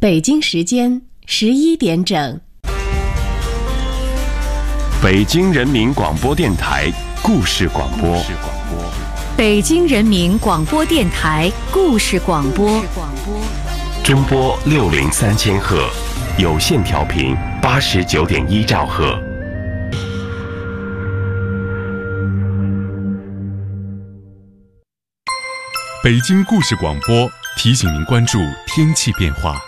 北京时间11点整。 北京人民广播电台故事广播。 北京人民广播电台故事广播。 中波603赫，有线调频89.1兆赫。 北京故事广播提醒您关注天气变化。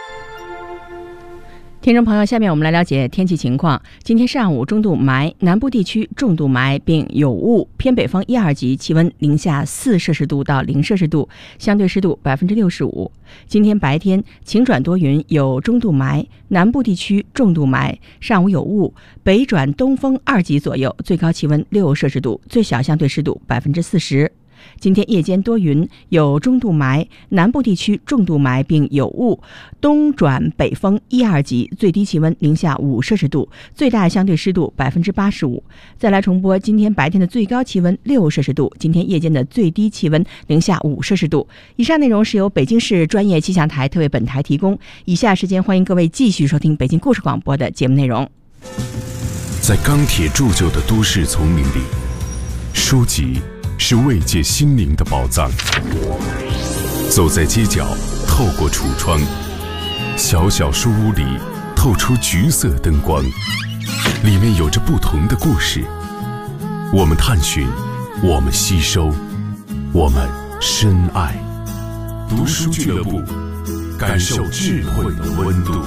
听众朋友，下面我们来了解天气情况。今天上午中度霾，南部地区重度霾并有雾，偏北风1、2级，气温零下4摄氏度到0摄氏度，相对湿度65%。今天白天晴转多云，有中度霾，南部地区重度霾，上午有雾，北转东风2级左右，最高气温6摄氏度，最小相对湿度40%。今天夜间多云，有中度霾，南部地区重度霾并有雾，东转北风1、2级，最低气温零下5摄氏度，最大相对湿度85%。再来重播今天白天的最高气温6摄氏度，今天夜间的最低气温零下5摄氏度。以上内容是由北京市专业气象台特为本台提供。以下时间欢迎各位继续收听北京故事广播的节目内容。 在钢铁铸就的都市丛林里，书籍是慰藉心灵的宝藏。走在街角，透过橱窗，小小书屋里透出橘色灯光，里面有着不同的故事。我们探寻，我们吸收，我们深爱。读书俱乐部，感受智慧的温度。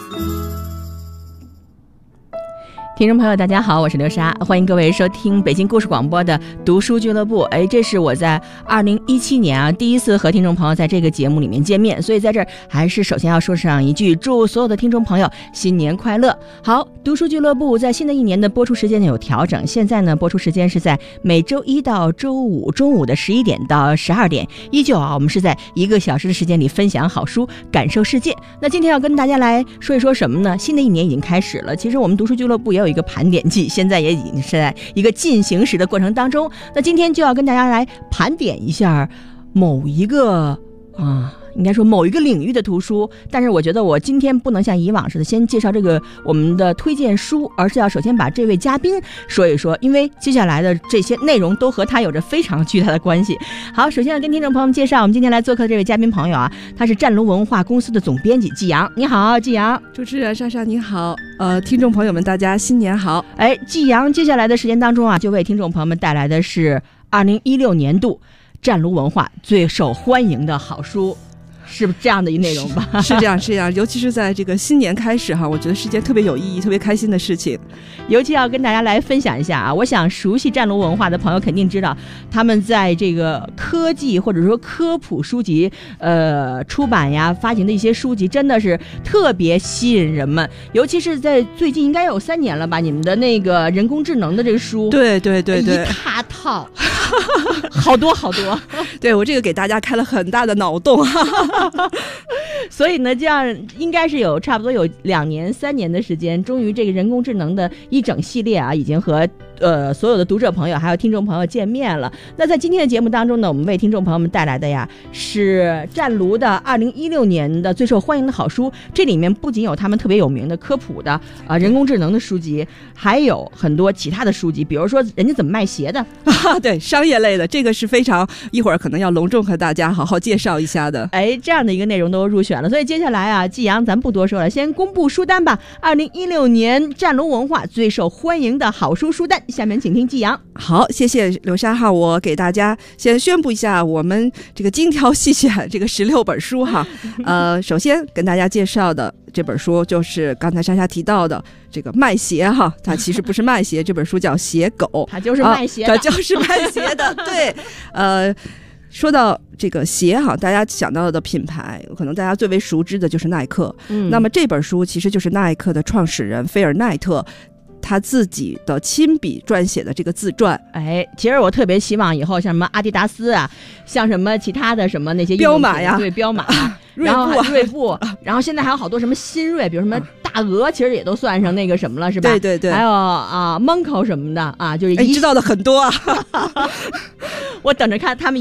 听众朋友大家好，我是刘莎，欢迎各位收听北京故事广播的读书俱乐部。这是我在2017年第一次和听众朋友在这个节目里面见面，所以在这儿还是首先要说上一句，祝所有的听众朋友新年快乐。好，读书俱乐部在新的一年的播出时间有调整，现在呢播出时间是在每周一到周五中午的11点到12点，依旧我们是在1个小时的时间里分享好书，感受世界。那今天要跟大家来说一说什么呢？新的一年已经开始了，其实我们读书俱乐部也有一个盘点季，现在也已经是在一个进行时的过程当中。那今天就要跟大家来盘点一下某一个应该说某一个领域的图书，但是我觉得我今天不能像以往似的先介绍这个我们的推荐书，而是要首先把这位嘉宾说一说，因为接下来的这些内容都和他有着非常巨大的关系。好，首先要跟听众朋友们介绍我们今天来做客的这位嘉宾朋友他是湛卢文化公司的总编辑季阳。你好，季阳。 主持人莎莎你好，听众朋友们大家新年好。 季阳接下来的时间当中就为听众朋友们带来的是2016年度湛卢文化最受欢迎的好书，是不是这样的一内容吧？ 是这样，尤其是在这个新年开始我觉得是件特别有意义、特别开心的事情。 尤其要跟大家来分享一下我想熟悉湛卢文化的朋友肯定知道，他们在这个科技或者说科普书籍出版发行的一些书籍真的是特别吸引人们，尤其是在最近应该有3年了吧，你们的那个人工智能的这个书， 对， 一大套好多对，我这个给大家开了很大的脑洞所以呢这样应该是有差不多有2年3年的时间，终于这个人工智能的一整系列已经和所有的读者朋友还有听众朋友见面了。那在今天的节目当中呢，我们为听众朋友们带来的是湛卢的2016年的最受欢迎的好书，这里面不仅有他们特别有名的科普的人工智能的书籍，还有很多其他的书籍，比如说人家怎么卖鞋的对，商业类的，这个是非常一会儿可能要隆重和大家好好介绍一下的。 这样的一个内容都入选了，所以接下来季阳咱不多说了，先公布书单吧。2016年湛卢文化最受欢迎的好书书单，下面请听季阳。 好，谢谢刘莎我给大家先宣布一下我们这个精挑细选这个16本书首先跟大家介绍的这本书就是刚才莎莎提到的这个卖鞋它其实不是卖鞋这本书叫鞋狗， 它就是卖鞋的， 它就是卖鞋的对，说到这个鞋大家想到的品牌可能大家最为熟知的就是耐克，那么这本书其实就是耐克的创始人菲尔奈特他自己的亲笔撰写的这个自传。 其实我特别希望以后像什么阿迪达斯像什么其他的什么那些彪马对，彪马然后锐步然后现在还有好多什么新锐，比如什么大鹅，其实也都算上那个什么了，是吧？ 对， 还有Monco 什么的就是你知道的很多我等着看他们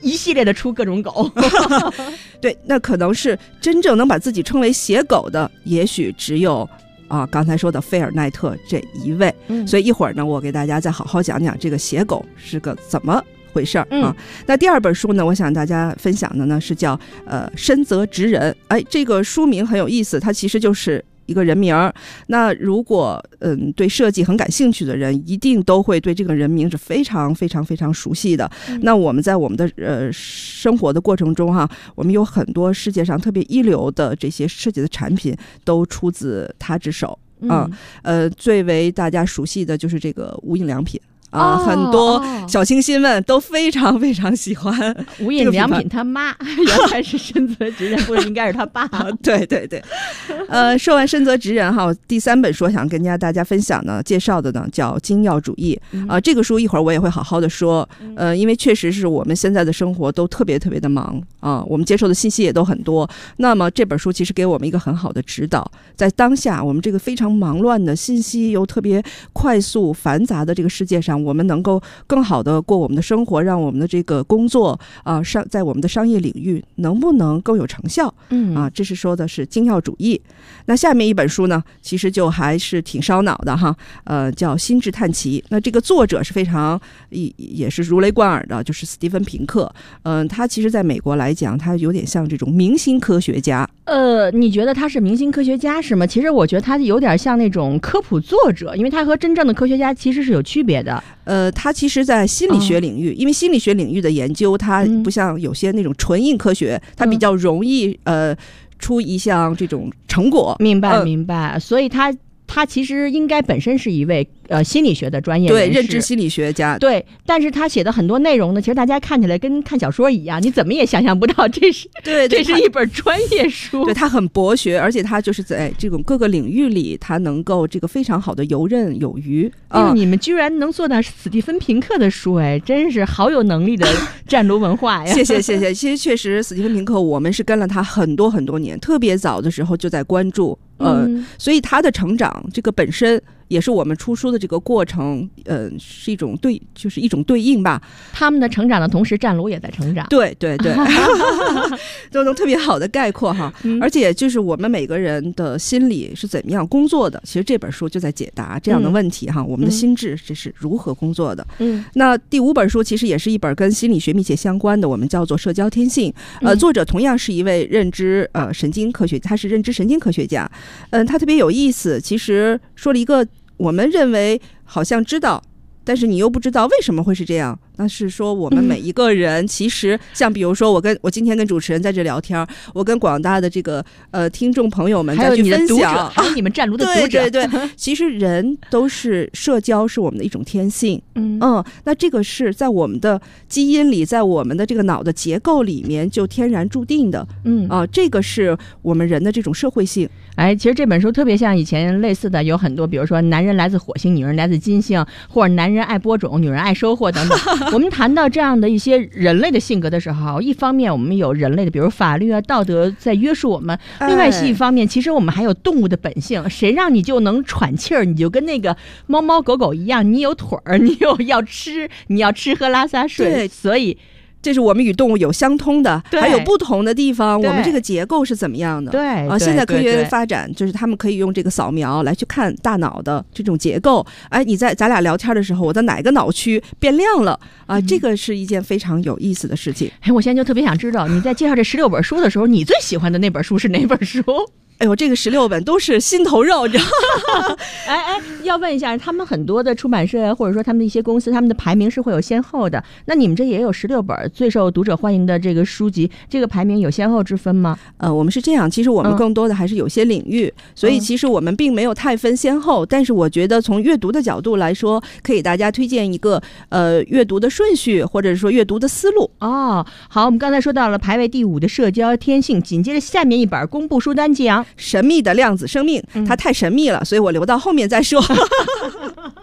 一系列的出各种狗。 对，那可能是真正能把自己称为写狗的，也许只有刚才说的菲尔奈特这一位。所以一会儿呢，我给大家再好好讲讲这个写狗是个怎么回事啊。那第二本书呢，我想大家分享的呢是叫深泽直人。这个书名很有意思，它其实就是一个人名。那如果对设计很感兴趣的人，一定都会对这个人名是非常非常非常熟悉的。那我们在我们的生活的过程中我们有很多世界上特别一流的这些设计的产品都出自他之手最为大家熟悉的就是这个无印良品。很多小清新们都非常非常喜欢无印良品他妈原来是深泽直人，不是应该是他爸对对对。说完深泽直人第三本书想跟大家分享呢，介绍的呢叫精要主义。这个书一会儿我也会好好的说。因为确实是我们现在的生活都特别特别的忙我们接受的信息也都很多。那么这本书其实给我们一个很好的指导，在当下我们这个非常忙乱的信息又特别快速繁杂的这个世界上，我们能够更好的过我们的生活，让我们的这个工作在我们的商业领域能不能更有成效。这是说的是精要主义。那下面一本书呢，其实就还是挺烧脑的叫心智探奇。那这个作者是非常也是如雷贯耳的，就是史蒂芬平克。他其实在美国来讲，他有点像这种明星科学家。 你觉得他是明星科学家是吗？其实我觉得他有点像那种科普作者，因为他和真正的科学家其实是有区别的。 他其实在心理学领域，因为心理学领域的研究，它不像有些那种纯硬科学，它比较容易出一项这种成果。 明白。所以他其实应该本身是一位心理学的专业人士， 对，认知心理学家。 对，但是他写的很多内容呢，其实大家看起来跟看小说一样，你怎么也想象不到这是一本专业书。 对，他很博学，而且他就是在这种各个领域里，他能够这个非常好的游刃有余。 你们居然能做到史蒂芬平克的书，真是好有能力的湛卢文化呀！ 谢谢。其实确实，史蒂芬平克我们是跟了他很多很多年，特别早的时候就在关注。所以他的成长这个本身也是我们出书的这个过程，是一种就是一种对应吧。 他们的成长的同时，湛卢也在成长。 对都能特别好的概括而且就是我们每个人的心理是怎么样工作的，其实这本书就在解答这样的问题我们的心智这是如何工作的。那第5本书其实也是一本跟心理学密切相关的，我们叫做社交天性。作者同样是一位认知神经科学，他是认知神经科学家。他特别有意思，其实说了一个我们认为好像知道，但是你又不知道为什么会是这样。那是说我们每一个人其实像比如说我今天跟主持人在这聊天，我跟广大的这个听众朋友们再去分享， 还有你们湛卢的读者。 对，其实人都是社交，是我们的一种天性。那这个是在我们的基因里，在我们的这个脑的结构里面就天然注定的。这个是我们人的这种社会性。 其实这本书特别像以前类似的有很多，比如说男人来自火星，女人来自金星，或者男人爱播种，女人爱收获等等。我们谈到这样的一些人类的性格的时候，一方面我们有人类的比如法律道德在约束我们，另外一方面其实我们还有动物的本性。谁让你就能喘气儿，你就跟那个猫猫狗狗一样，你有腿儿，你有要吃，你要吃喝拉撒睡。 对， 所以这是我们与动物有相通的，还有不同的地方。我们这个结构是怎么样的？现在科学发展就是他们可以用这个扫描来去看大脑的这种结构。你在咱俩聊天的时候，我的哪个脑区变亮了这个是一件非常有意思的事情。 我现在就特别想知道，你在介绍这16本书的时候，你最喜欢的那本书是哪本书？ 这个16本都是心头肉，你知道吗？ 要问一下，他们很多的出版社或者说他们的一些公司，他们的排名是会有先后的。那你们这也有16本最受读者欢迎的这个书籍，这个排名有先后之分吗？ 我们是这样，其实我们更多的还是有些领域，所以其实我们并没有太分先后。但是我觉得从阅读的角度来说，可以给大家推荐一个阅读的顺序，或者说阅读的思路。 好，我们刚才说到了排位第5的社交天性，紧接着下面一本公布书单讲神秘的量子生命，它太神秘了，所以我留到后面再说。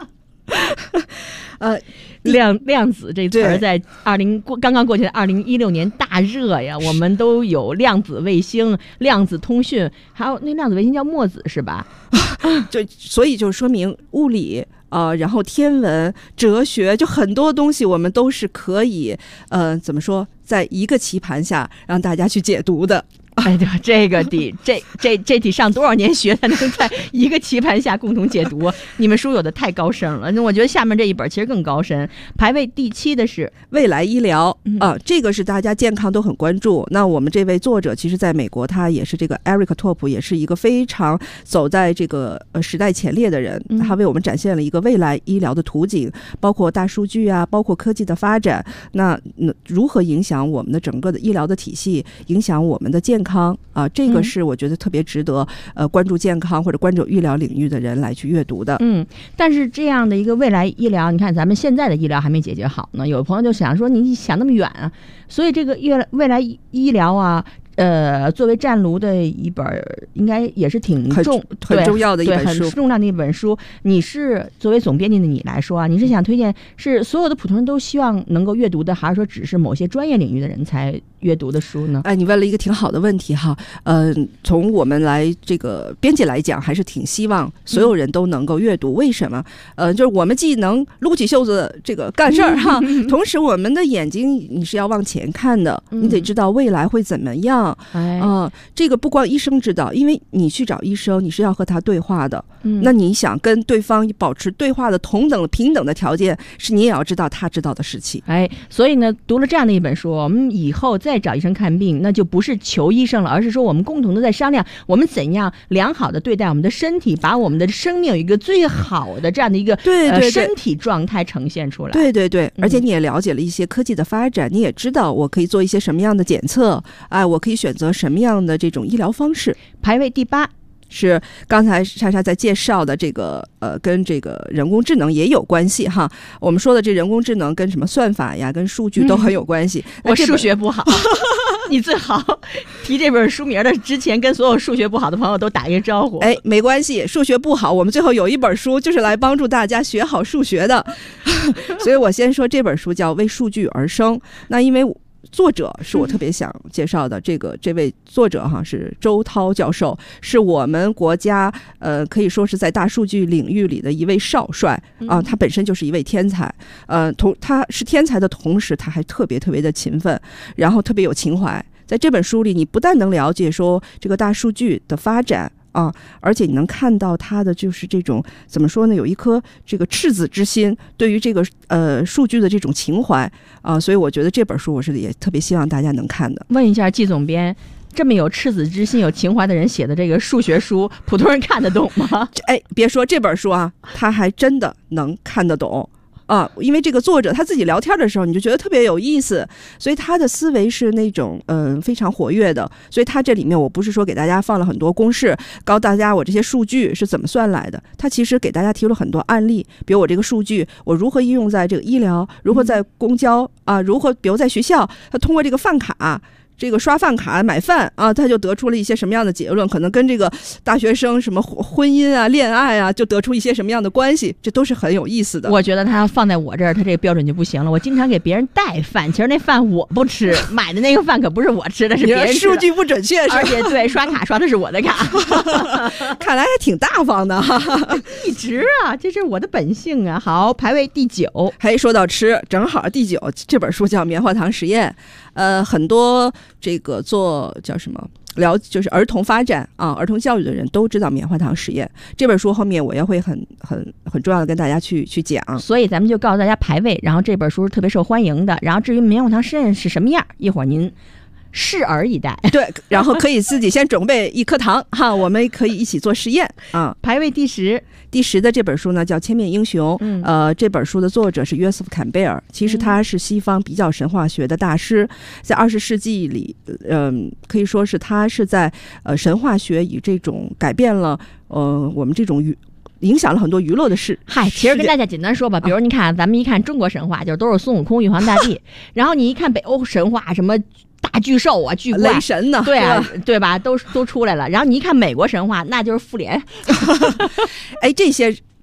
量子这词儿在刚刚过去的2016年大热呀，我们都有量子卫星、量子通讯，还有那量子卫星叫墨子是吧？ 所以就说明物理然后天文、哲学，就很多东西我们都是可以怎么说，在一个棋盘下让大家去解读的。 哎，对吧？这个得上多少年学才能在一个棋盘下共同解读？你们书有的太高深了，那我觉得下面这一本其实更高深。排位第7的是未来医疗这个是大家健康都很关注。那我们这位作者其实在美国，他也是这个 Eric Top， 也是一个非常走在这个时代前列的人。他为我们展现了一个未来医疗的图景，包括大数据啊，包括科技的发展，那如何影响我们的整个的医疗的体系，影响我们的健康这个是我觉得特别值得关注健康或者关注医疗领域的人来去阅读的。 但是这样的一个未来医疗，你看咱们现在的医疗还没解决好呢，有朋友就想说你想那么远啊，所以这个未来医疗啊。作为湛卢的一本，应该也是很重要的一本书， 很重要的一本书。你是作为总编辑的你来说啊，你是想推荐是所有的普通人都希望能够阅读的，还是说只是某些专业领域的人才阅读的书呢？ 你问了一个挺好的问题哈。从我们来这个编辑来讲，还是挺希望所有人都能够阅读。为什么？就是我们既能撸起袖子这个干事儿哈，同时我们的眼睛你是要往前看的，你得知道未来会怎么样。这个不光医生知道，因为你去找医生，你是要和他对话的。那你想跟对方保持对话的同等平等的条件，是你也要知道他知道的事情。 所以呢，读了这样的一本书，我们以后再找医生看病，那就不是求医生了，而是说我们共同的在商量，我们怎样良好的对待我们的身体，把我们的生命有一个最好的这样的一个身体状态呈现出来。 对，而且你也了解了一些科技的发展，你也知道我可以做一些什么样的检测，我可以选择什么样的这种医疗方式。 排位第8 是刚才莎莎在介绍的这个跟这个人工智能也有关系哈。我们说的这人工智能跟什么算法呀，跟数据都很有关系。 我数学不好，你最好提这本书名的之前跟所有数学不好的朋友都打一个招呼。 没关系，数学不好，我们最后有一本书就是来帮助大家学好数学的。所以我先说这本书叫《为数据而生》。那因为作者是我特别想介绍的，这位作者哈是周涛教授，是我们国家可以说是在大数据领域里的一位少帅他本身就是一位天才，他是天才的同时，他还特别的勤奋，然后特别有情怀。在这本书里，你不但能了解说这个大数据的发展而且你能看到他的就是这种怎么说呢，有一颗这个赤子之心，对于这个数据的这种情怀所以我觉得这本书我是也特别希望大家能看的。 问一下季总编，这么有赤子之心、有情怀的人写的这个数学书，普通人看得懂吗？ 别说这本书他还真的能看得懂。因为这个作者他自己聊天的时候，你就觉得特别有意思，所以他的思维是那种非常活跃的。所以他这里面我不是说给大家放了很多公式，告诉大家我这些数据是怎么算来的，他其实给大家提了很多案例，比如我这个数据我如何应用在这个医疗，如何在公交如何比如在学校，他通过这个饭卡。这个刷饭卡买饭他就得出了一些什么样的结论，可能跟这个大学生什么婚姻恋爱就得出一些什么样的关系，这都是很有意思的。 我觉得他要放在我这儿，他这个标准就不行了。我经常给别人带饭，其实那饭我不吃，买的那个饭可不是我吃的，是别人吃的。 数据不准确， 而且对刷卡刷的是我的卡。 看来还挺大方的一直这是我的本性啊。好，排位第9。 说到吃，正好第9这本书叫《棉花糖实验》。很多这个做叫什么就是儿童发展儿童教育的人都知道棉花糖实验。这本书后面我也会很重要的跟大家去讲。 所以咱们就告诉大家排位，然后这本书是特别受欢迎的。然后至于棉花糖实验是什么样，一会儿您拭而以待。 对，然后可以自己先准备1颗糖我们可以一起做实验排位第10 的这本书呢叫《千面英雄》。这本书的作者是约瑟夫·坎贝尔，其实他是西方比较神话学的大师，在20世纪里可以说是他是在神话学以这种改变了我们这种影响了很多娱乐的事。 其实跟大家简单说吧，比如你看咱们一看中国神话，就都是孙悟空、玉皇大帝然后你一看北欧神话，什么大巨兽巨怪、 雷神呢？ 对吧？都出来了。然后你一看美国神话，那就是复联这些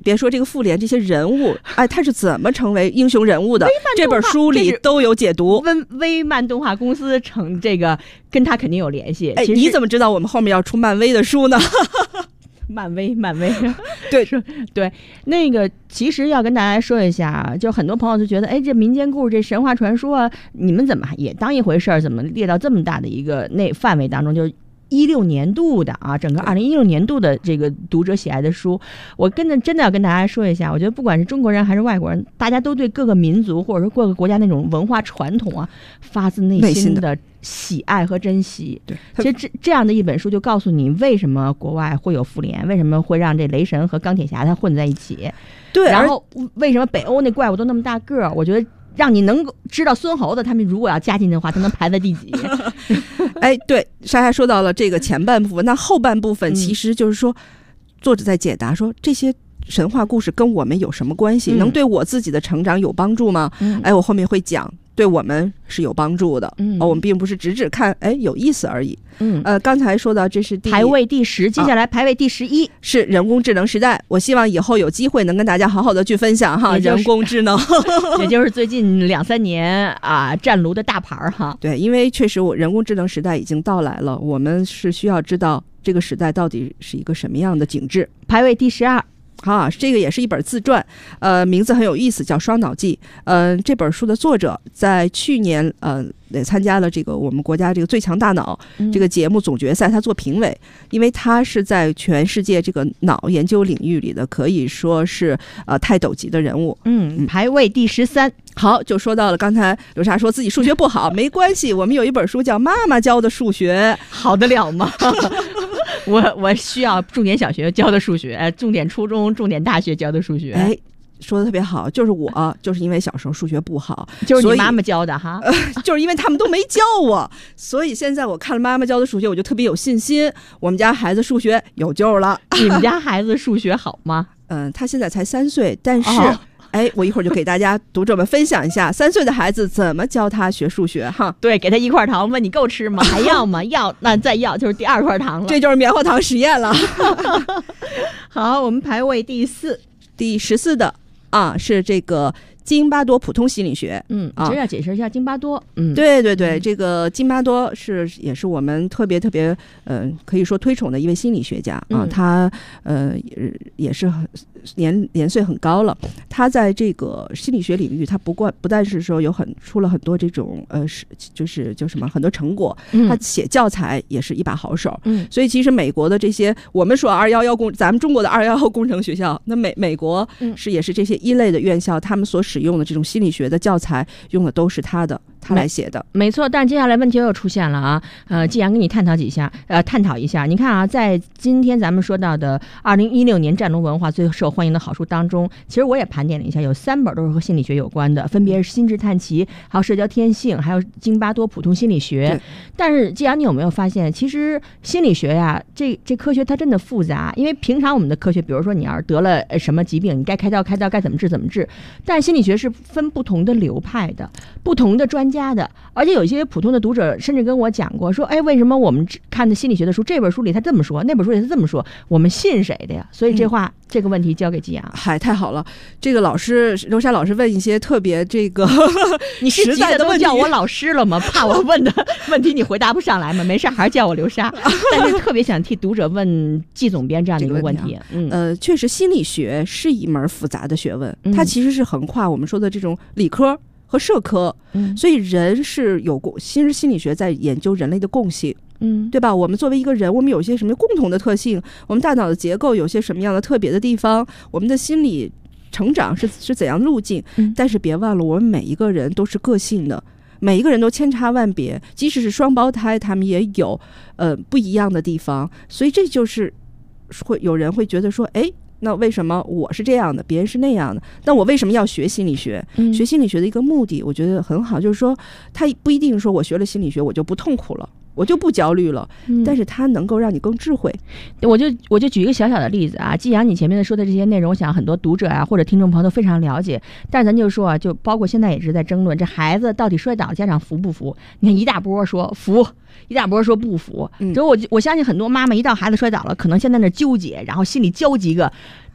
别说这个妇联这些人物，哎，他是怎么成为英雄人物的，这本书里都有解读。 微漫动画公司成这个跟他肯定有联系。 哎，你怎么知道我们后面要出漫威的书呢？ 漫威对， 那个其实要跟大家说一下，就很多朋友就觉得，哎，这民间故事、这神话传说啊，你们怎么也当一回事儿？怎么列到这么大的一个那范围当中？就是16年度的啊，整个2016年度的这个读者喜爱的书，我真的要跟大家说一下，我觉得不管是中国人还是外国人，大家都对各个民族或者说各个国家那种文化传统啊，发自内心的喜爱和珍惜。 对， 其实这样的一本书就告诉你为什么国外会有妇联，为什么会让这雷神和钢铁侠他混在一起。 对， 然后为什么北欧那怪物都那么大个儿？我觉得让你能够知道孙猴子他们如果要加进的话，他能排在第几。 哎，对，莎莎说到了这个前半部分，那后半部分其实就是说，作者在解答说这些神话故事跟我们有什么关系，能对我自己的成长有帮助吗？哎，我后面会讲，对我们是有帮助的。我们并不是只看哎有意思而已。刚才说到这是排位第10，接下来排位第11， 是人工智能时代。我希望以后有机会能跟大家好好的去分享哈，人工智能， 也就是最近2-3年啊站炉的大牌哈。 对，因为确实人工智能时代已经到来了，我们是需要知道这个时代到底是一个什么样的景致。 排位第12。 啊，这个也是一本自传，名字很有意思，叫《双脑记》。这本书的作者在去年也参加了这个我们国家这个最强大脑这个节目总决赛，他做评委，因为他是在全世界这个脑研究领域里的可以说是泰斗级的人物。 排位第13。 好，就说到了刚才刘莎说自己数学不好，没关系，我们有一本书叫《妈妈教的数学》， 好得了吗？我需要重点小学教的数学，重点初中、重点大学教的数学。 哎，说的特别好，就是我就是因为小时候数学不好， 就是你妈妈教的哈， 就是因为他们都没教我，所以现在我看了妈妈教的数学，我就特别有信心，我们家孩子数学有救了。 你们家孩子数学好吗？ 他现在才3岁，但是。哎，我一会儿就给大家读者们分享一下3岁的孩子怎么教他学数学哈。 对，给他1块糖，问你够吃吗？还要吗？要，那再要就是第2块糖了。 这就是棉花糖实验了。 好，我们排位第4， 第14的是这个津巴多普通心理学。 其实要解释一下津巴多。 对，这个津巴多也是我们特别可以说推崇的一位心理学家啊。他也是年岁很高了。他在这个心理学领域，他不但是说出了很多这种就是叫什么很多成果，他写教材也是一把好手。所以其实美国的这些我们说211咱们中国的211工程学校，那美国也是这些一类的院校，他们所使用的这种心理学的教材用的都是他来写的。 没错，但接下来问题又出现了啊。既然跟你探讨一下，你看啊，在今天咱们说到的2016年战龙文化最受欢迎的好书当中，其实我也盘点了一下，有3本都是和心理学有关的，分别是《心智探奇》、还有《社交天性》、还有津巴多普通心理学。但是既然你有没有发现，其实心理学呀，这科学它真的复杂，因为平常我们的科学，比如说你要是得了什么疾病，你该开刀，该怎么治，但心理学是分不同的流派的，不同的专家的，而且有一些普通的读者甚至跟我讲过说，哎，为什么我们看的心理学的书，这本书里他这么说，那本书里他这么说，我们信谁的呀？所以这个问题交给季阳。 嗨，太好了，这个刘莎老师问一些特别这个你是急的都叫我老师了吗？怕我问的问题你回答不上来吗？没事，还是叫我刘莎。但是特别想替读者问季总编这样的一个问题。 确实心理学是一门复杂的学问，它其实是横跨我们说的这种理科和社科，所以人是心理学在研究人类的共性，对吧？我们作为一个人，我们有些什么共同的特性，我们大脑的结构有些什么样的特别的地方，我们的心理成长是怎样路径，但是别忘了，我们每一个人都是个性的，每一个人都千差万别，即使是双胞胎，他们也有不一样的地方，所以这就是有人会觉得说，哎。那为什么我是这样的，别人是那样的？那我为什么要学心理学？学心理学的一个目的，我觉得很好，就是说，他不一定说我学了心理学我就不痛苦了，我就不焦虑了，但是它能够让你更智慧。 我就举一个小小的例子啊，既然你前面说的这些内容，我想很多读者啊或者听众朋友都非常了解，但是咱就说啊，就包括现在也是在争论，这孩子到底摔倒了，家长服不服？你看一大波说服，一大波说不服。我相信很多妈妈一到孩子摔倒了，可能现在那纠结，然后心里焦急个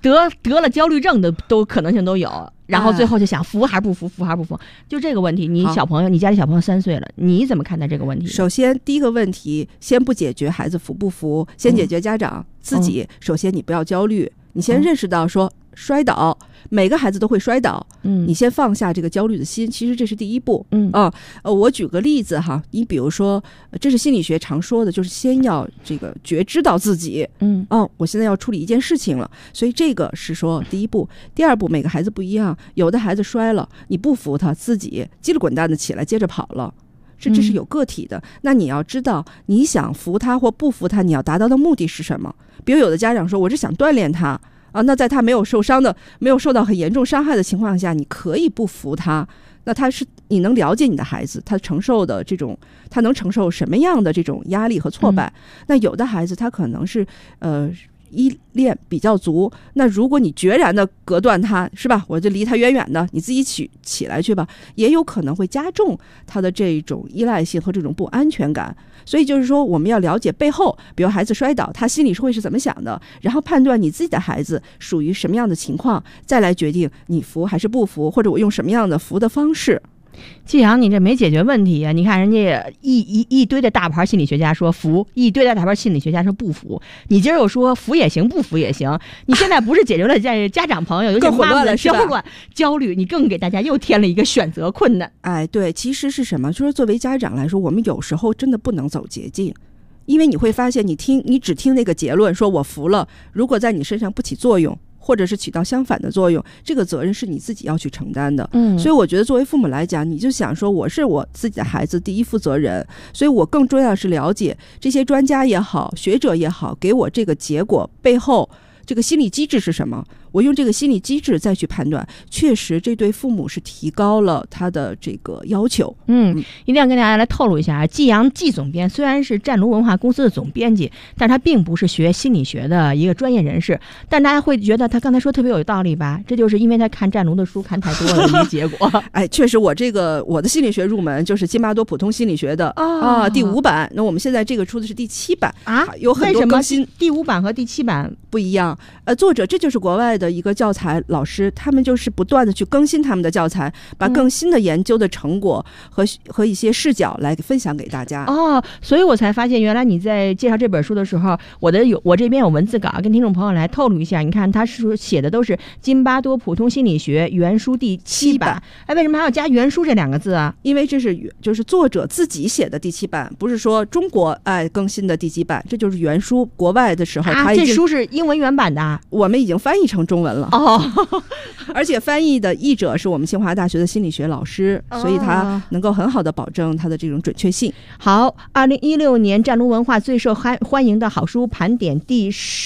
得了焦虑症的都可能性都有，然后最后就想服还是不服，服还是不服，就这个问题。你小朋友，你家里小朋友3岁了，你怎么看待这个问题？ 首先第一个问题，先不解决孩子服不服，先解决家长自己。首先你不要焦虑，你先认识到说摔倒，每个孩子都会摔倒，你先放下这个焦虑的心，其实这是第一步。我举个例子哈，你比如说，这是心理学常说的，就是先要这个觉知到自己，我现在要处理一件事情了，所以这个是说第一步。第二步，每个孩子不一样，有的孩子摔了，你不服他，自己叽里滚蛋的起来接着跑了。这是有个体的，那你要知道你想服他或不服他，你要达到的目的是什么。比如有的家长说我是想锻炼他那在他没有受到很严重伤害的情况下，你可以不服他，那你能了解你的孩子他能承受什么样的这种压力和挫败。那有的孩子他可能是依恋比较足，那如果你决然的隔断他，是吧，我就离他远远的，你自己起来去吧，也有可能会加重他的这种依赖性和这种不安全感。所以就是说我们要了解背后，比如孩子摔倒他心里会是怎么想的，然后判断你自己的孩子属于什么样的情况，再来决定你服还是不服，或者我用什么样的服的方式。 季阳，你这没解决问题啊！你看人家一堆的大牌心理学家说服，一堆的大牌心理学家说不服，你今儿又说服也行，不服也行。你现在不是解决了家长朋友，尤其妈妈的焦虑，你更给大家又添了一个选择困难。 对，其实是什么？就是作为家长来说，我们有时候真的不能走捷径。因为你会发现，你只听那个结论，说我服了，如果在你身上不起作用，或者是起到相反的作用，这个责任是你自己要去承担的。所以我觉得作为父母来讲，你就想说我是我自己的孩子第一负责人，所以我更重要的是了解这些专家也好，学者也好，给我这个结果背后这个心理机制是什么，我用这个心理机制再去判断，确实这对父母是提高了他的这个要求。 一定要跟大家来透露一下，季阳季总编虽然是湛卢文化公司的总编辑，但他并不是学心理学的一个专业人士，但大家会觉得他刚才说特别有道理吧？这就是因为他看湛卢的书看太多了的一个结果。 确实我的心理学入门就是金巴多普通心理学的第5版，那我们现在这个出的是第7版有很多更新。 为什么第5版和第7版不一样？作者这就是国外的一个教材老师，他们就是不断的去更新他们的教材，把更新的研究的成果和一些视角来分享给大家。 所以我才发现原来你在介绍这本书的时候，我这边有文字稿，跟听众朋友来透露一下。你看他是写的都是金巴多普通心理学原书第7版，为什么还要加原书这2个字啊？ 因为这就是作者自己写的第7版，不是说中国更新的第几版，这就是原书。国外的时候这书是英文原版的， 我们已经翻译成中文了。而且翻译的译者是我们清华大学的心理学老师，所以他能够很好的保证他的这种准确性。 好，2016年湛卢文化最受欢迎的好书盘点第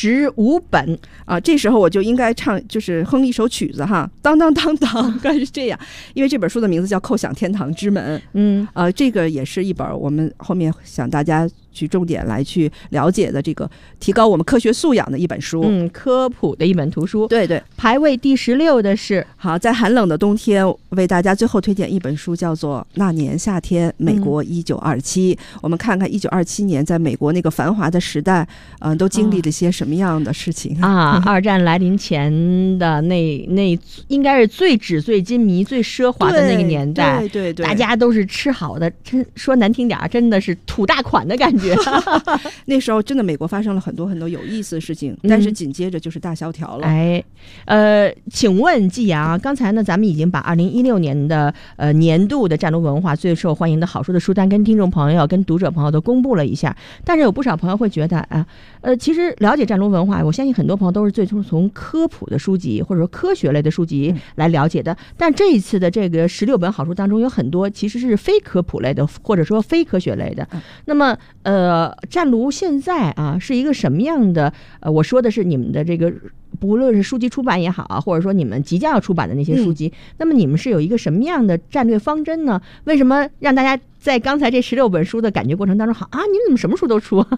15本这时候我就应该就是哼一首曲子哈，当当当当，该是这样，因为这本书的名字叫《叩响天堂之门》。这个也是一本我们后面想大家去重点来去了解的这个提高我们科学素养的一本书， 科普的一本图书。 对对， 排位第16的是好，在寒冷的冬天为大家最后推荐一本书，叫做《那年夏天美国1927》。我们看看1927年在美国那个繁华的时代都经历了些什么样的事情二战来临前的那应该是最纸醉金迷最奢华的那个年代。 对， 大家都是吃好的，说难听点真的是土大款的感觉。 那时候真的美国发生了很多很多有意思的事情，但是紧接着就是大萧条了。 请问季阳，刚才呢咱们已经把2016年的年度的湛卢文化最受欢迎的好书的书单跟听众朋友跟读者朋友都公布了一下，但是有不少朋友会觉得其实了解湛卢文化，我相信很多朋友都是最初从科普的书籍或者说科学类的书籍来了解的，但这一次的这个16本好书当中有很多其实是非科普类的或者说非科学类的。那么湛卢现在是一个什么样的我说的是你们的这个不论是书籍出版也好或者说你们即将要出版的那些书籍，那么你们是有一个什么样的战略方针呢？为什么让大家在刚才这16本书的感觉过程当中你们怎么什么书都出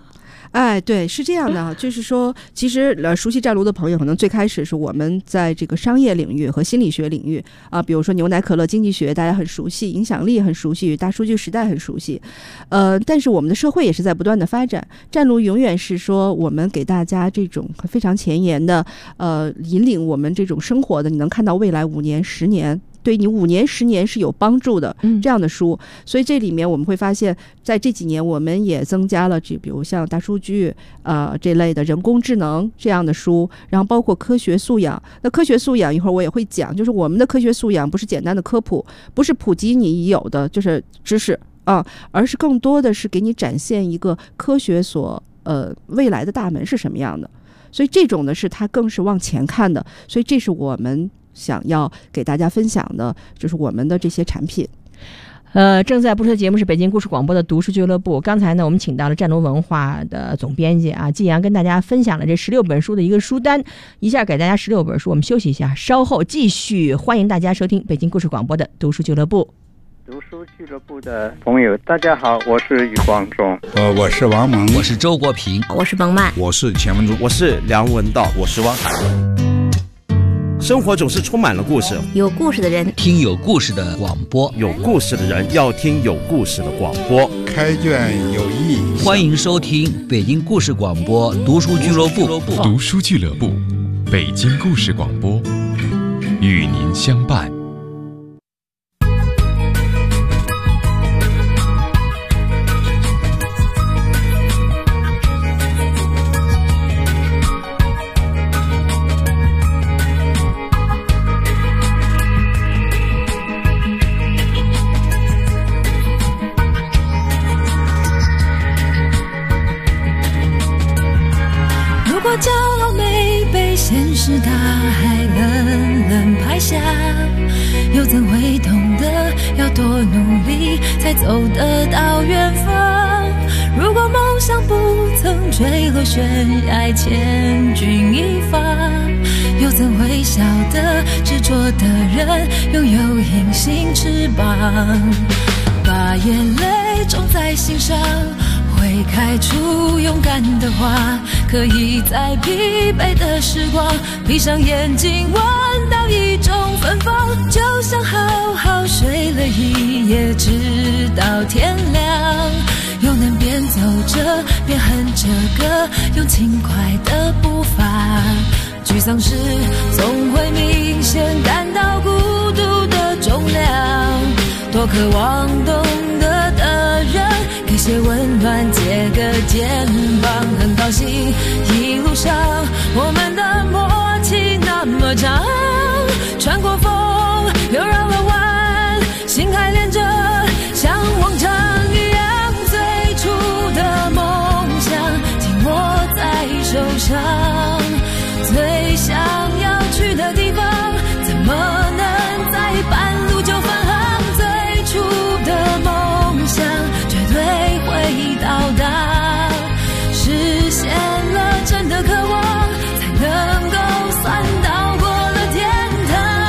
哎，对，是这样的，就是说，其实熟悉湛卢的朋友，可能最开始是我们在这个商业领域和心理学领域啊，比如说牛奶可乐经济学，大家很熟悉，影响力很熟悉，大数据时代很熟悉，但是我们的社会也是在不断的发展，湛卢永远是说我们给大家这种非常前沿的，引领我们这种生活的，你能看到未来5年、10年。对你5年、10年是有帮助的这样的书，所以这里面我们会发现，在这几年我们也增加了比如像大数据这类的人工智能这样的书，然后包括科学素养。那科学素养一会儿我也会讲，就是我们的科学素养不是简单的科普，不是普及你已有的就是知识而是更多的是给你展现一个科学未来的大门是什么样的。所以这种呢是它更是往前看的，所以这是我们想要给大家分享的，就是我们的这些产品。 正在播出的节目是北京故事广播的读书俱乐部。刚才呢，我们请到了湛卢文化的总编辑季阳，跟大家分享了这16本书的一个书单，一下给大家16本书。我们休息一下，稍后继续。欢迎大家收听北京故事广播的读书俱乐部。 读书俱乐部的朋友，大家好，我是余光中， 我是王蒙， 我是周国平， 我是彭曼， 我是钱文珠， 我是梁文道， 我是汪海。 生活总是充满了故事， 有故事的人听有故事的广播， 有故事的人要听有故事的广播。 开卷有益， 欢迎收听北京故事广播读书俱乐部。 读书俱乐部，北京故事广播，与您相伴。 骄傲没被现实大海冷冷拍下，又怎会懂得要多努力才走得到远方？如果梦想不曾坠落悬崖千钧一发，又怎会晓得执着的人拥有隐形翅膀？把眼泪种在心上，会开出勇敢的花，可以在疲惫的时光闭上眼睛闻到一种芬芳，就像好好睡了一夜直到天亮，又能边走着边哼着歌，用轻快的步伐。沮丧时总会明显感到孤独的重量，多渴望懂得的人给些温暖，借个肩膀。很高兴一路上我们的默契那么长，穿过风又绕了弯，心还连着像往常一样，最初的梦想紧握在手上，最想要去的地方怎么能在半路就返航？最初的梦想绝对会到达，实现了真的渴望，才能够算到过了天堂。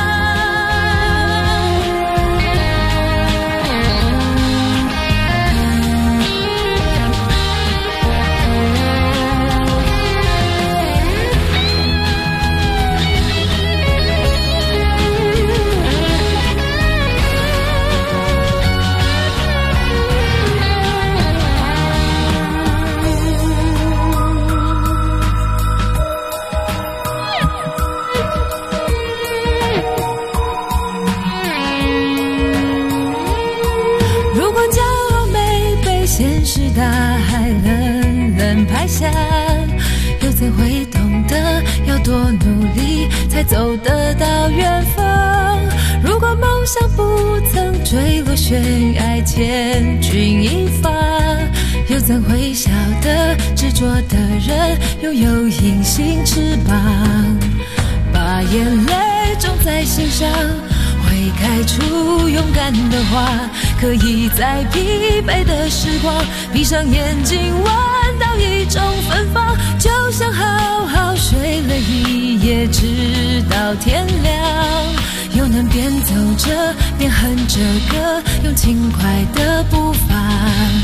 大海冷冷拍下，又怎会懂得要多努力才走得到远方？如果梦想不曾坠落悬崖千钧一发，又怎会晓得执着的人拥有隐形翅膀？把眼泪种在心上，会开出勇敢的花，可以在疲惫的时光闭上眼睛闻到一种芬芳，就像好好睡了一夜直到天亮，又能边走着边哼着歌，用轻快的步伐。沮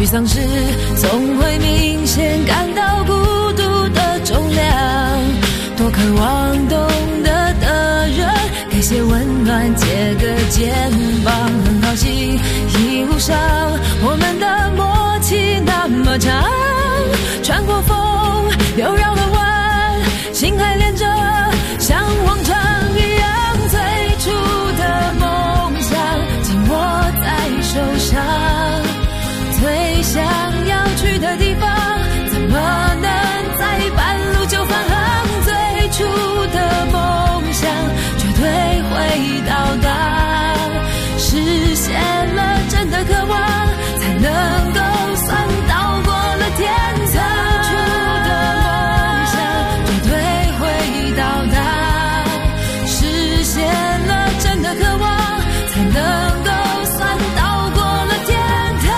沮丧时总会明显感到孤独的重量，多渴望懂得的人给些温暖，借个肩膀。很高兴一路上我们的默契那么长，穿过风又绕了弯，心还连着像往常一样，最初的梦想紧握在手上，最想要去的地方怎么能在半路就返航，最初的梦想绝对会到达，实现了真的渴望才能够算到过了天堂，最初的梦想绝对会到达，实现了真的渴望才能够算到过了天堂。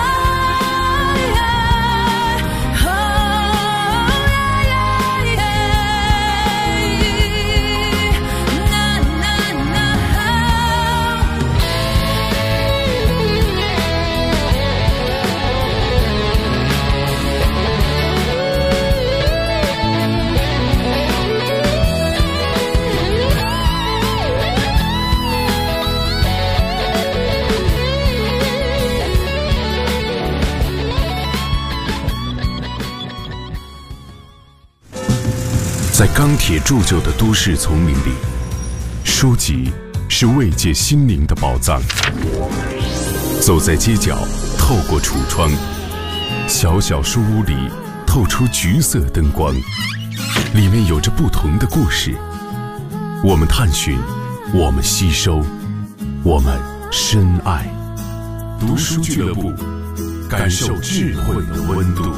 在钢铁铸就的都市丛林里，书籍是慰藉心灵的宝藏。走在街角，透过橱窗，小小书屋里透出橘色灯光，里面有着不同的故事。我们探寻，我们吸收，我们深爱。读书俱乐部，感受智慧的温度。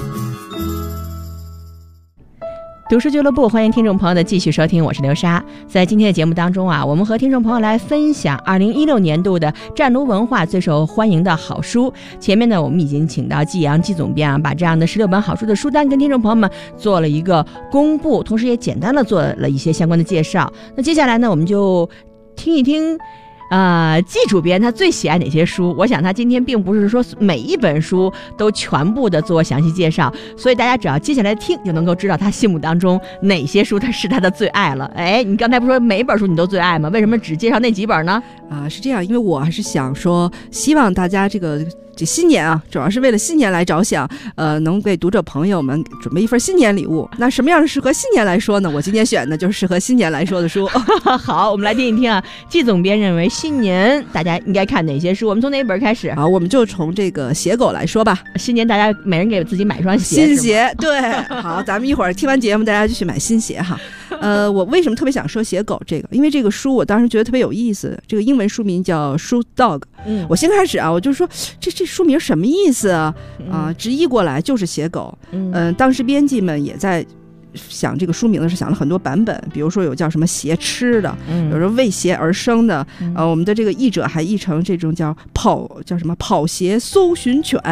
读书俱乐部，欢迎听众朋友的继续收听，我是刘莎。在今天的节目当中啊，我们和听众朋友来分享2016年度的湛卢文化最受欢迎的好书。前面呢，我们已经请到季阳季总编啊，把这样的16本好书的书单跟听众朋友们做了一个公布，同时也简单的做了一些相关的介绍。那接下来呢，我们就听一听季主编他最喜爱哪些书？我想他今天并不是说每一本书都全部的做详细介绍，所以大家只要接下来听就能够知道他心目当中哪些书他是他的最爱了。哎，你刚才不说每一本书你都最爱吗？为什么只介绍那几本呢？ 是这样，因为我还是想说，希望大家这新年啊，主要是为了新年来着想，能给读者朋友们准备一份新年礼物。那什么样的适合新年来说呢？我今天选的就是适合新年来说的书。 好，我们来听一听啊，季总编认为新年大家应该看哪些书？我们从哪一本开始？ 好，我们就从这个写狗来说吧。 新年大家每人给自己买一双鞋， 新鞋，对。好，咱们一会儿听完节目，大家就去买新鞋哈。我为什么特别想说写狗这个？因为这个书我当时觉得特别有意思。这个英文书名叫《Shoot Dog》。我先开始啊，我就说这书名什么意思啊？直译过来就是写狗。当时编辑们也在想这个书名的时候想了很多版本，比如说有叫什么鞋吃的，有时候为鞋而生的。我们的这个译者还译成这种叫什么跑鞋搜寻犬。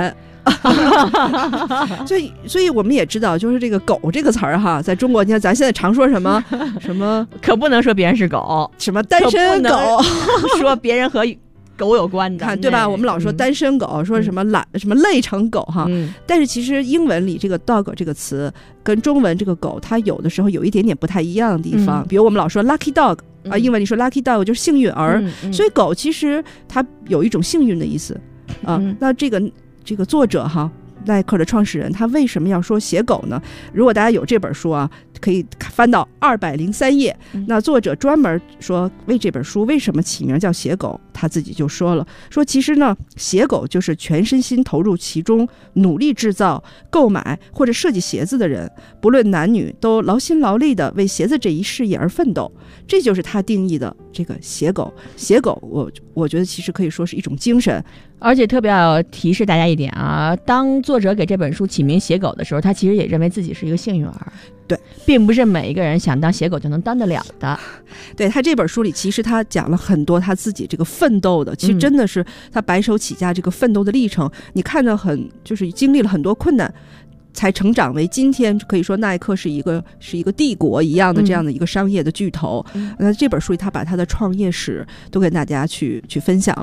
所以我们也知道，就是这个狗这个词儿哈，在中国你看咱现在常说什么可不能说别人是狗， 什么单身狗， 说别人和狗有关的， 看对吧？我们老说单身狗，说什么什么累成狗哈。但是其实英文里这个 dog 这个词跟中文这个狗，它有的时候有一点点不太一样的地方。比如我们老说 lucky dog 啊，英文里说 lucky dog 就是幸运儿，所以狗其实它有一种幸运的意思啊。那这个作者哈，耐克的创始人，他为什么要说写狗呢？如果大家有这本书啊，可以翻到203页。那作者专门说为这本书为什么起名叫写狗，他自己就说了，说其实呢，写狗就是全身心投入其中，努力制造、购买或者设计鞋子的人，不论男女，都劳心劳力的为鞋子这一事业而奋斗。这就是他定义的这个写狗。写狗，我觉得其实可以说是一种精神。 而且特别要提示大家一点啊，当作者给这本书起名写狗的时候，他其实也认为自己是一个幸运儿。 对， 并不是每一个人想当写狗就能当得了的。 对，他这本书里其实他讲了很多他自己这个奋斗的，其实真的是他白手起家这个奋斗的历程。你看着就是经历了很多困难，才成长为今天可以说耐克是一个帝国一样的这样的一个商业的巨头。那这本书里他把他的创业史都跟大家去分享了。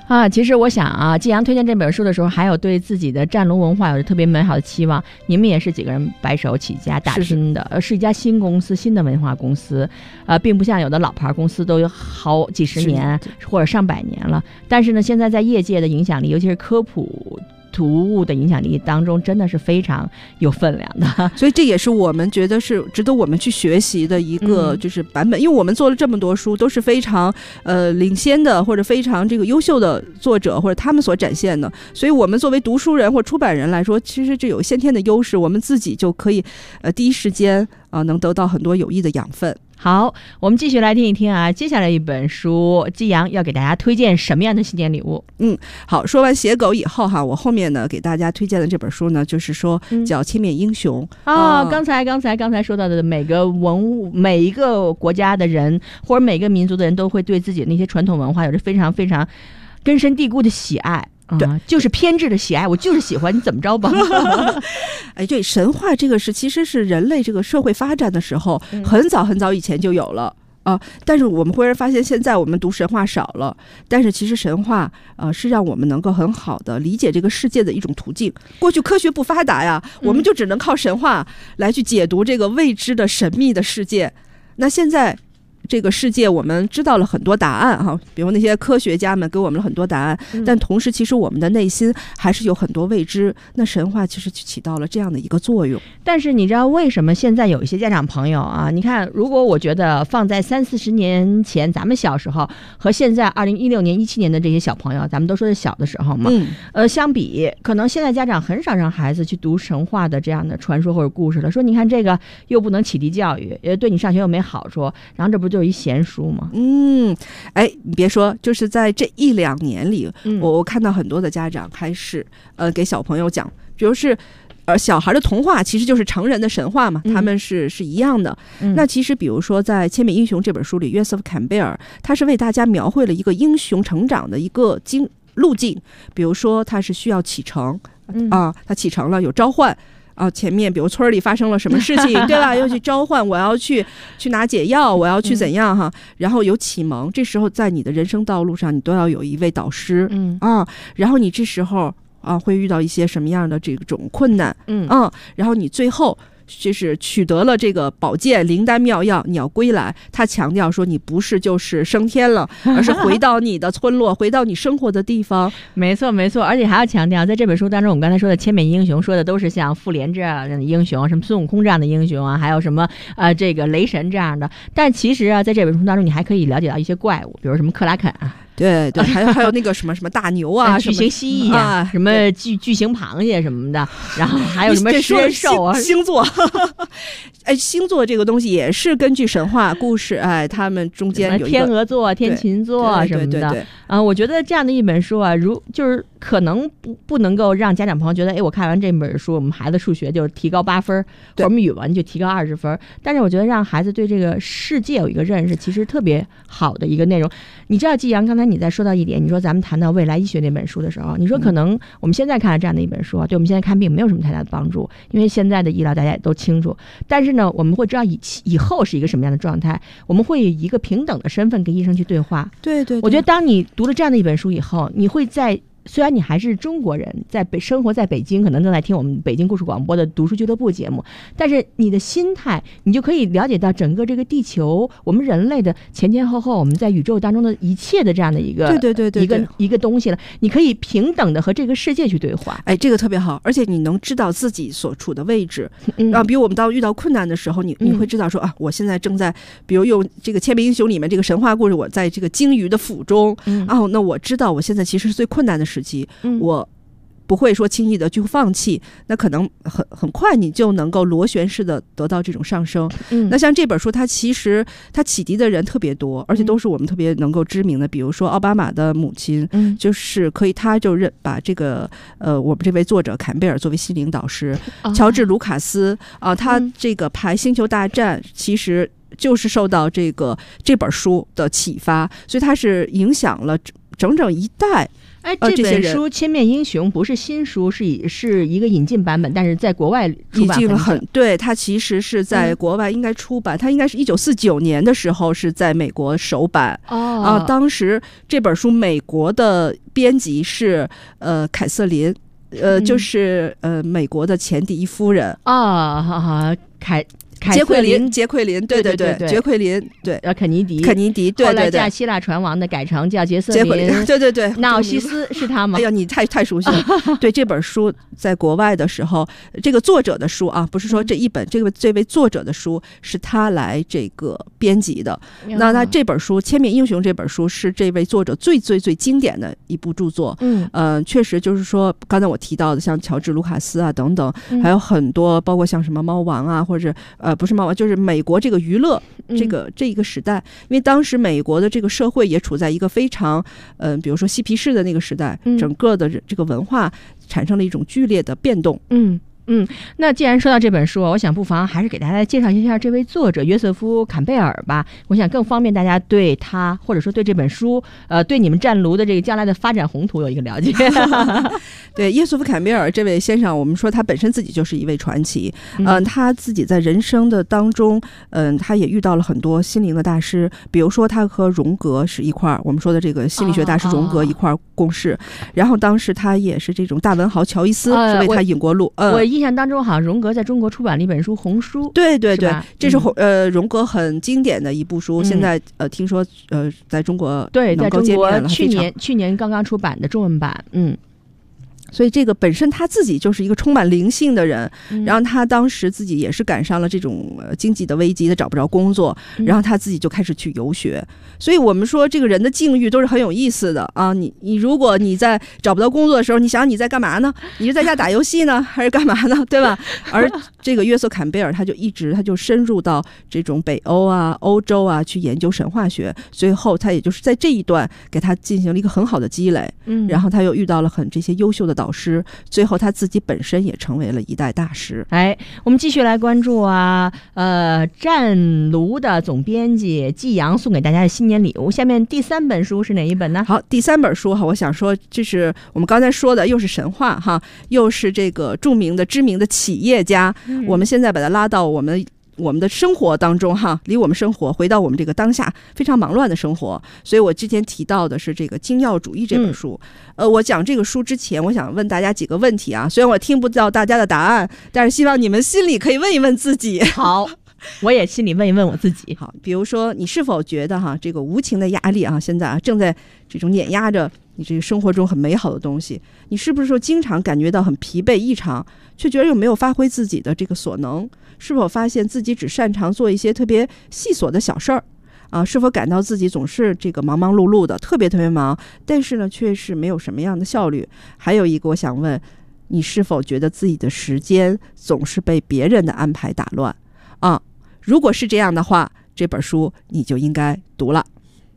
啊，其实我想啊，季阳推荐这本书的时候，还有对自己的战龙文化有着特别美好的期望。你们也是几个人白手起家打拼的，是一家新公司，新的文化公司，并不像有的老牌公司都有好几十年或者上百年了。但是呢，现在在业界的影响力，尤其是科普图物的影响力当中，真的是非常有分量的， 所以这也是我们觉得是值得我们去学习的一个就是版本，因为我们做了这么多书，都是非常领先的或者非常这个优秀的作者或者他们所展现的，所以我们作为读书人或出版人来说，其实这有先天的优势，我们自己就可以第一时间能得到很多有益的养分。 好，我们继续来听一听啊，接下来一本书，季阳要给大家推荐什么样的新年礼物？ 好，说完写狗以后哈，我后面呢给大家推荐的这本书呢，就是说叫《千面英雄》 刚才说到的每一个国家的人或者每个民族的人都会对自己的那些传统文化有着非常非常根深蒂固的喜爱。对，就是偏执的喜爱，我就是喜欢，你怎么着吧？ 哎，对，神话这个其实是人类这个社会发展的时候，很早很早以前就有了。但是我们忽然发现现在我们读神话少了，但是其实神话是让我们能够很好的理解这个世界的一种途径。过去科学不发达呀，我们就只能靠神话来去解读这个未知的神秘的世界。那现在这个世界我们知道了很多答案哈，比如那些科学家们给我们了很多答案，但同时其实我们的内心还是有很多未知，那神话其实起到了这样的一个作用。 但是你知道为什么现在有一些家长朋友啊，你看如果我觉得放在30-40年前咱们小时候和现在2016年17年的这些小朋友，咱们都说是小的时候嘛，相比可能现在家长很少让孩子去读神话的这样的传说或者故事了，说你看这个又不能启迪教育，对你上学又没好处，然后这不就是一闲书吗？ 哎，你别说，就是在这1-2年里，我看到很多的家长开始给小朋友讲，比如是小孩的童话其实就是成人的神话嘛，他们是一样的。那其实比如说在《千面英雄》这本书里，约瑟夫·坎贝尔他是为大家描绘了一个英雄成长的一个路径，比如说他是需要启程他启程了有召唤。前面比如村里发生了什么事情，对吧？要去召唤，我要去拿解药，我要去怎样哈？然后有启蒙，这时候在你的人生道路上，你都要有一位导师，然后你这时候会遇到一些什么样的这种困难，然后你最后就是取得了这个宝剑灵丹妙药，你要归来。他强调说，你不是就是升天了，而是回到你的村落，回到你生活的地方。 没错，而且还要强调，在这本书当中，我们刚才说的千面英雄，说的都是像复联这样的英雄，什么孙悟空这样的英雄啊，还有什么这个雷神这样的。但其实啊，在这本书当中，你还可以了解到一些怪物，比如什么克拉肯啊。 对，还有那个什么大牛啊， 巨型蜥蜴啊，什么巨型螃蟹什么的，然后还有什么食人兽啊， 星座。星座这个东西也是根据神话故事，他们中间有一个天鹅座、天琴座什么的。我觉得这样的一本书啊，就是可能不能够让家长朋友觉得，我看完这本书，我们孩子数学就提高8分，我们语文就提高20分。但是我觉得让孩子对这个世界有一个认识，其实特别好的一个内容。你知道季阳刚才你在说到一点，你说咱们谈到未来医学那本书的时候，你说可能我们现在看了这样的一本书对我们现在看病没有什么太大的帮助，因为现在的医疗大家也都清楚。但是呢，我们会知道以后是一个什么样的状态，我们会以一个平等的身份跟医生去对话。 对， 我觉得当你读了这样的一本书以后，你会虽然你还是中国人，生活在北京，可能正在听我们北京故事广播的读书俱乐部节目，但是你的心态，你就可以了解到整个这个地球，我们人类的前前后后，我们在宇宙当中的一切的这样的一个一个东西了。你可以平等的和这个世界去对话。 这个特别好，而且你能知道自己所处的位置。比如我们遇到困难的时候，你会知道说我现在正在，比如用这个《千面英雄》里面这个神话故事，我在这个鲸鱼的腹中，那我知道我现在其实是最困难的时期，我不会说轻易的去放弃，那可能很快你就能够螺旋式的得到这种上升。那像这本书，它其实它启迪的人特别多，而且都是我们特别能够知名的，比如说奥巴马的母亲，就是他就把这个我们这位作者坎贝尔作为心灵导师，乔治卢卡斯他这个拍《星球大战》其实就是受到这本书的启发，所以它是影响了整整一代哎，这本书《千面英雄》不是新书，是一个引进版本，但是在国外出版很久。 对，它其实是在国外应该出版，它应该是1949年的时候是在美国首版。当时这本书美国的编辑是凯瑟琳，就是美国的前第一夫人杰奎琳，对，杰奎琳，对， 肯尼迪， 对， 后来嫁希腊船王的改成叫杰瑟琳， 对， 纳奥西斯是他吗？ 哎呀，你太熟悉了。对，这本书在国外的时候，这个作者的书啊，不是说这一本这位作者的书是他来这个编辑的。那他这本书《千面英雄》这本书是这位作者最经典的一部著作。确实就是说，刚才我提到的像乔治·卢卡斯啊等等，还有很多，包括像什么猫王啊，或者不是猫王，就是美国这个娱乐这一个时代，因为当时美国的这个社会也处在一个非常比如说嬉皮士的那个时代，整个的这个文化产生了一种剧烈的变动。 那既然说到这本书，我想不妨还是给大家介绍一下这位作者约瑟夫·坎贝尔吧。我想更方便大家对他，或者说对这本书，对你们湛卢的这个将来的发展宏图有一个了解。 对，约瑟夫·坎贝尔这位先生，我们说他本身自己就是一位传奇。他自己在人生的当中，他也遇到了很多心灵的大师，比如说他和荣格是一块儿，我们说的这个心理学大师荣格一块儿共事。然后当时他也是这种大文豪乔伊斯是为他引过路。 我印象当中好像荣格在中国出版了一本书《红书》。 对，这是荣格很经典的一部书。现在听说在中国能够见面了， 去年刚刚出版的中文版。 所以这个本身他自己就是一个充满灵性的人，然后他当时自己也是赶上了这种经济的危机，他找不着工作，然后他自己就开始去游学。所以我们说这个人的境遇都是很有意思的啊！你如果你在找不到工作的时候，你想你在干嘛呢？你是在家打游戏呢，还是干嘛呢？对吧？而这个约瑟坎贝尔他就深入到这种北欧啊、欧洲啊去研究神话学，最后他也就是在这一段给他进行了一个很好的积累。然后他又遇到了这些优秀的导师，最后他自己本身也成为了一代大师。 我们继续来关注湛卢的总编辑季阳送给大家的新年礼物。下面第3本书是哪一本呢？ 好，第3本书我想说，这是我们刚才说的，又是神话又是这个著名的知名的企业家。我们现在把它拉到我们的生活当中离我们生活回到我们这个当下非常忙乱的生活。所以我之前提到的是这个精要主义这本书。我讲这个书之前，我想问大家几个问题啊，虽然我听不到大家的答案，但是希望你们心里可以问一问自己。 好，我也心里问一问我自己。 好，比如说你是否觉得这个无情的压力现在正在这种碾压着你这个生活中很美好的东西？你是不是说经常感觉到很疲惫异常，却觉得又没有发挥自己的这个所能？是否发现自己只擅长做一些特别细琐的小事儿是否感到自己总是这个忙忙碌碌的，特别忙，但是呢却是没有什么样的效率？还有一个我想问，你是否觉得自己的时间总是被别人的安排打乱如果是这样的话，这本书你就应该读了。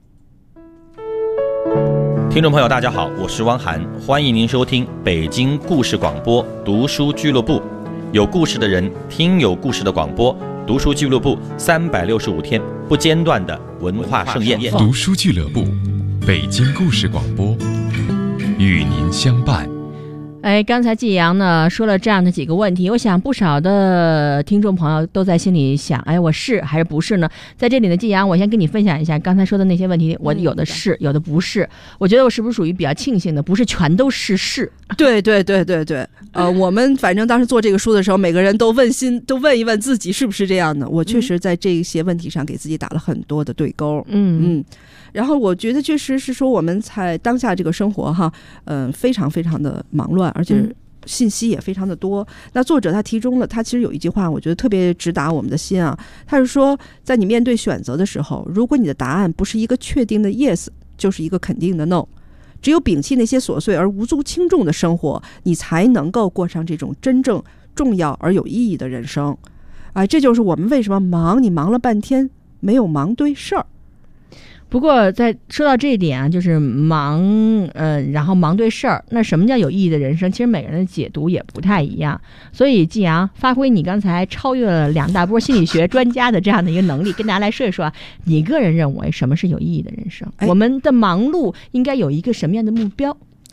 听众朋友大家好，我是汪涵，欢迎您收听北京故事广播读书俱乐部，有故事的人听有故事的广播，读书俱乐部365天不间断的文化盛宴。 读书俱乐部，北京故事广播，与您相伴。 刚才季阳呢说了这样的几个问题，我想不少的听众朋友都在心里想，我是还是不是呢？在这里呢，季阳，我先跟你分享一下刚才说的那些问题，我有的是，有的不是。我觉得我是不是属于比较庆幸的，不是全都是。 对，我们反正当时做这个书的时候，每个人都问一问自己是不是这样的。我确实在这些问题上给自己打了很多的对勾。然后我觉得确实是说我们在当下这个生活非常非常的忙乱，而且信息也非常的多。那作者他其实有一句话我觉得特别直达我们的心他是说，在你面对选择的时候，如果你的答案不是一个确定的 yes， 就是一个肯定的 no， 只有摒弃那些琐碎而无足轻重的生活，你才能够过上这种真正重要而有意义的人生。这就是我们为什么忙，你忙了半天没有忙对事儿。 不过在说到这一点就是忙然后忙对事儿，那什么叫有意义的人生？其实每个人的解读也不太一样。所以季阳发挥你刚才超越了2大波心理学专家的这样的一个能力，跟大家来说一说你个人认为什么是有意义的人生？我们的忙碌应该有一个什么样的目标？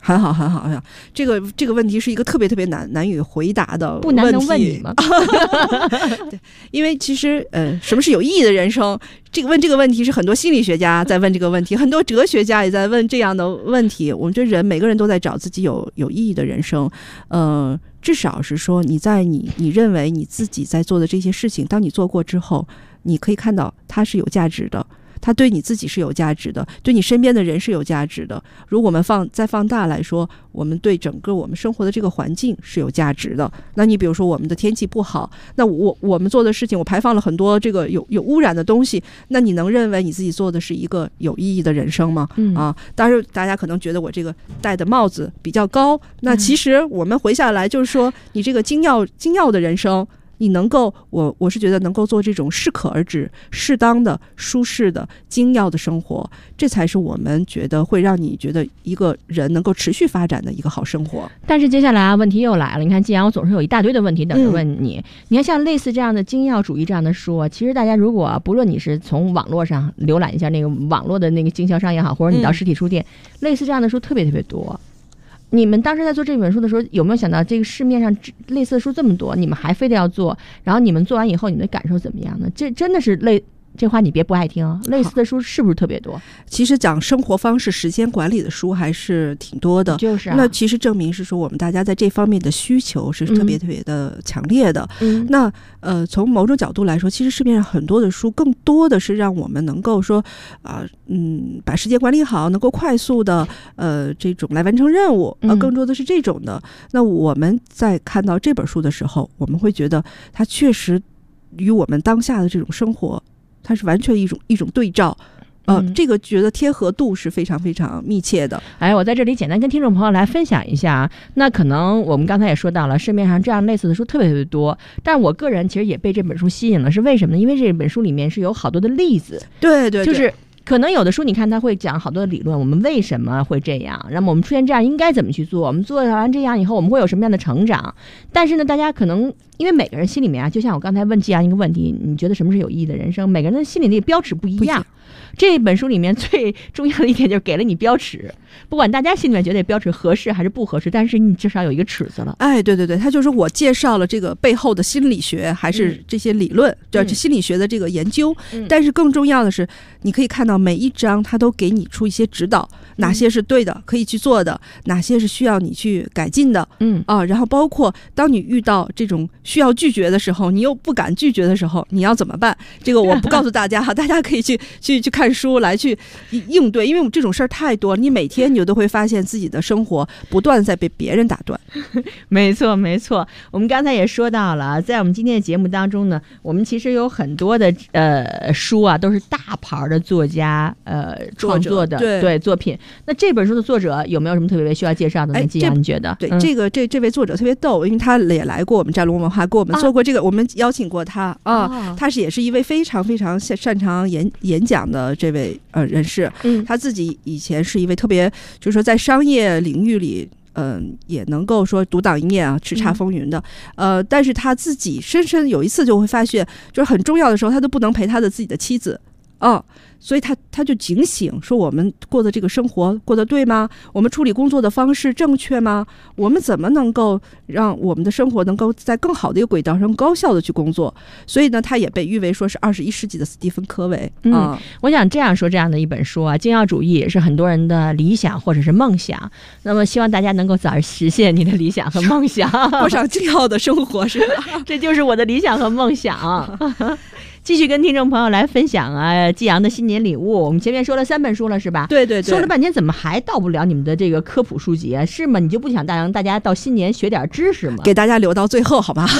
很好，很好呀！这个问题是一个特别特别难以回答的问题， 不难能问你吗？ 对，因为其实什么是有意义的人生？问这个问题是很多心理学家在问这个问题，很多哲学家也在问这样的问题。我们觉得每个人都在找自己有意义的人生，至少是说你在你认为你自己在做的这些事情，当你做过之后，你可以看到它是有价值的。它对你自己是有价值的，对你身边的人是有价值的。如果我们再放大来说，我们对整个我们生活的这个环境是有价值的。那你比如说我们的天气不好，那我们做的事情，我排放了很多这个有污染的东西，那你能认为你自己做的是一个有意义的人生吗？当然大家可能觉得我这个戴的帽子比较高，那其实我们回下来就是说，你这个精要的人生。你能够，我是觉得能够做这种适可而止、适当的、舒适的、精要的生活，这才是我们觉得会让你觉得一个人能够持续发展的一个好生活。 但是接下来问题又来了，你看，既然我总是有一大堆的问题等着问你，你看像类似这样的精要主义这样的书，其实大家如果不论你是从网络上浏览一下那个网络的那个经销商也好，或者你到实体书店，类似这样的书特别特别多。你们当时在做这本书的时候，有没有想到这个市面上类似的书这么多，你们还非得要做？然后你们做完以后，你们的感受怎么样呢？这真的是这话你别不爱听啊！类似的书是不是特别多？ 其实讲生活方式、时间管理的书还是挺多的。 就是那其实证明是说我们大家在这方面的需求是特别特别的强烈的。那从某种角度来说，其实市面上很多的书更多的是让我们能够说把时间管理好，能够快速的这种来完成任务，更多的是这种的。那我们在看到这本书的时候，我们会觉得它确实与我们当下的这种生活。它是完全一种对照，这个觉得贴合度是非常非常密切的。 我在这里简单跟听众朋友来分享一下。那可能我们刚才也说到了，市面上这样类似的书特别特别多，但我个人其实也被这本书吸引了，是为什么呢？因为这本书里面是有好多的例子， 对， 就是可能有的书你看它会讲好多的理论，我们为什么会这样，那么我们出现这样应该怎么去做，我们做完这样以后我们会有什么样的成长。但是呢，大家可能因为每个人心里面就像我刚才问这样一个问题，你觉得什么是有意义的人生，每个人的心里的标尺不一样。这本书里面最重要的一点就是给了你标尺，不管大家心里面觉得标尺合适还是不合适，但是你至少有一个尺子了。 对，他就是我介绍了这个背后的心理学，还是这些理论，这心理学的这个研究。但是更重要的是，你可以看到每一章它都给你出一些指导，哪些是对的可以去做的，哪些是需要你去改进的。然后包括当你遇到这种需要拒绝的时候，你又不敢拒绝的时候，你要怎么办？这个我不告诉大家哈，大家可以去看书来去应对，因为我们这种事儿太多，你每天你都会发现自己的生活不断在被别人打断。 没错，我们刚才也说到了，在我们今天的节目当中呢，我们其实有很多的书啊，都是大牌的作家创作的对作品。那这本书的作者有没有什么特别需要介绍的呢？季阳，你觉得？ 对，这位作者特别逗，因为他也来过我们战龙文化，给我们做过这个，我们邀请过他他也是一位非常非常擅长演讲的这位人士。他自己以前是一位特别，就是说在商业领域里。也能够说独当一面啊，叱咤风云的。但是他自己深深有一次就会发现，就是很重要的时候，他都不能陪他的自己的妻子。所以他就警醒说，我们过的这个生活过得对吗？我们处理工作的方式正确吗？我们怎么能够让我们的生活能够在更好的一个轨道上高效的去工作？所以呢，他也被誉为说是21世纪的斯蒂芬·科维。 我想这样说，这样的一本书啊，精要主义也是很多人的理想或者是梦想。那么希望大家能够早日实现你的理想和梦想， 过上精要的生活，是吧？ 这就是我的理想和梦想。继续跟听众朋友来分享季阳的新年礼物。我们前面说了3本书了，是吧？ 对， 说了半天，怎么还到不了你们的这个科普书籍啊？是吗？你就不想让大家到新年学点知识吗？ 给大家留到最后，好吧？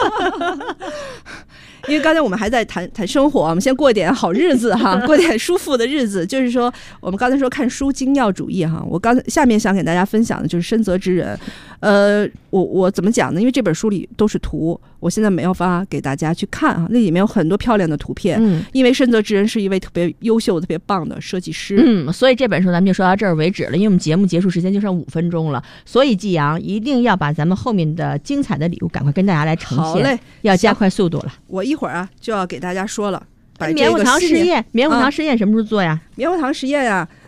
因为刚才我们还在谈生活，我们先过点好日子哈，过点舒服的日子。就是说，我们刚才说看书精要主义哈，我下面想给大家分享的就是深泽之人。我怎么讲呢？因为这本书里都是图，我现在没有办法给大家去看啊，那里面有很多漂亮的图片。因为深泽之人是一位特别优秀、特别棒的设计师。 所以这本书咱们就说到这儿为止了，因为我们节目结束时间就剩5分钟了，所以季阳一定要把咱们后面的精彩的礼物赶快跟大家来呈现。 好嘞， 要加快速度了。 我一会儿就要给大家说了。 棉花糖实验什么时候做呀？ 棉花糖实验呀，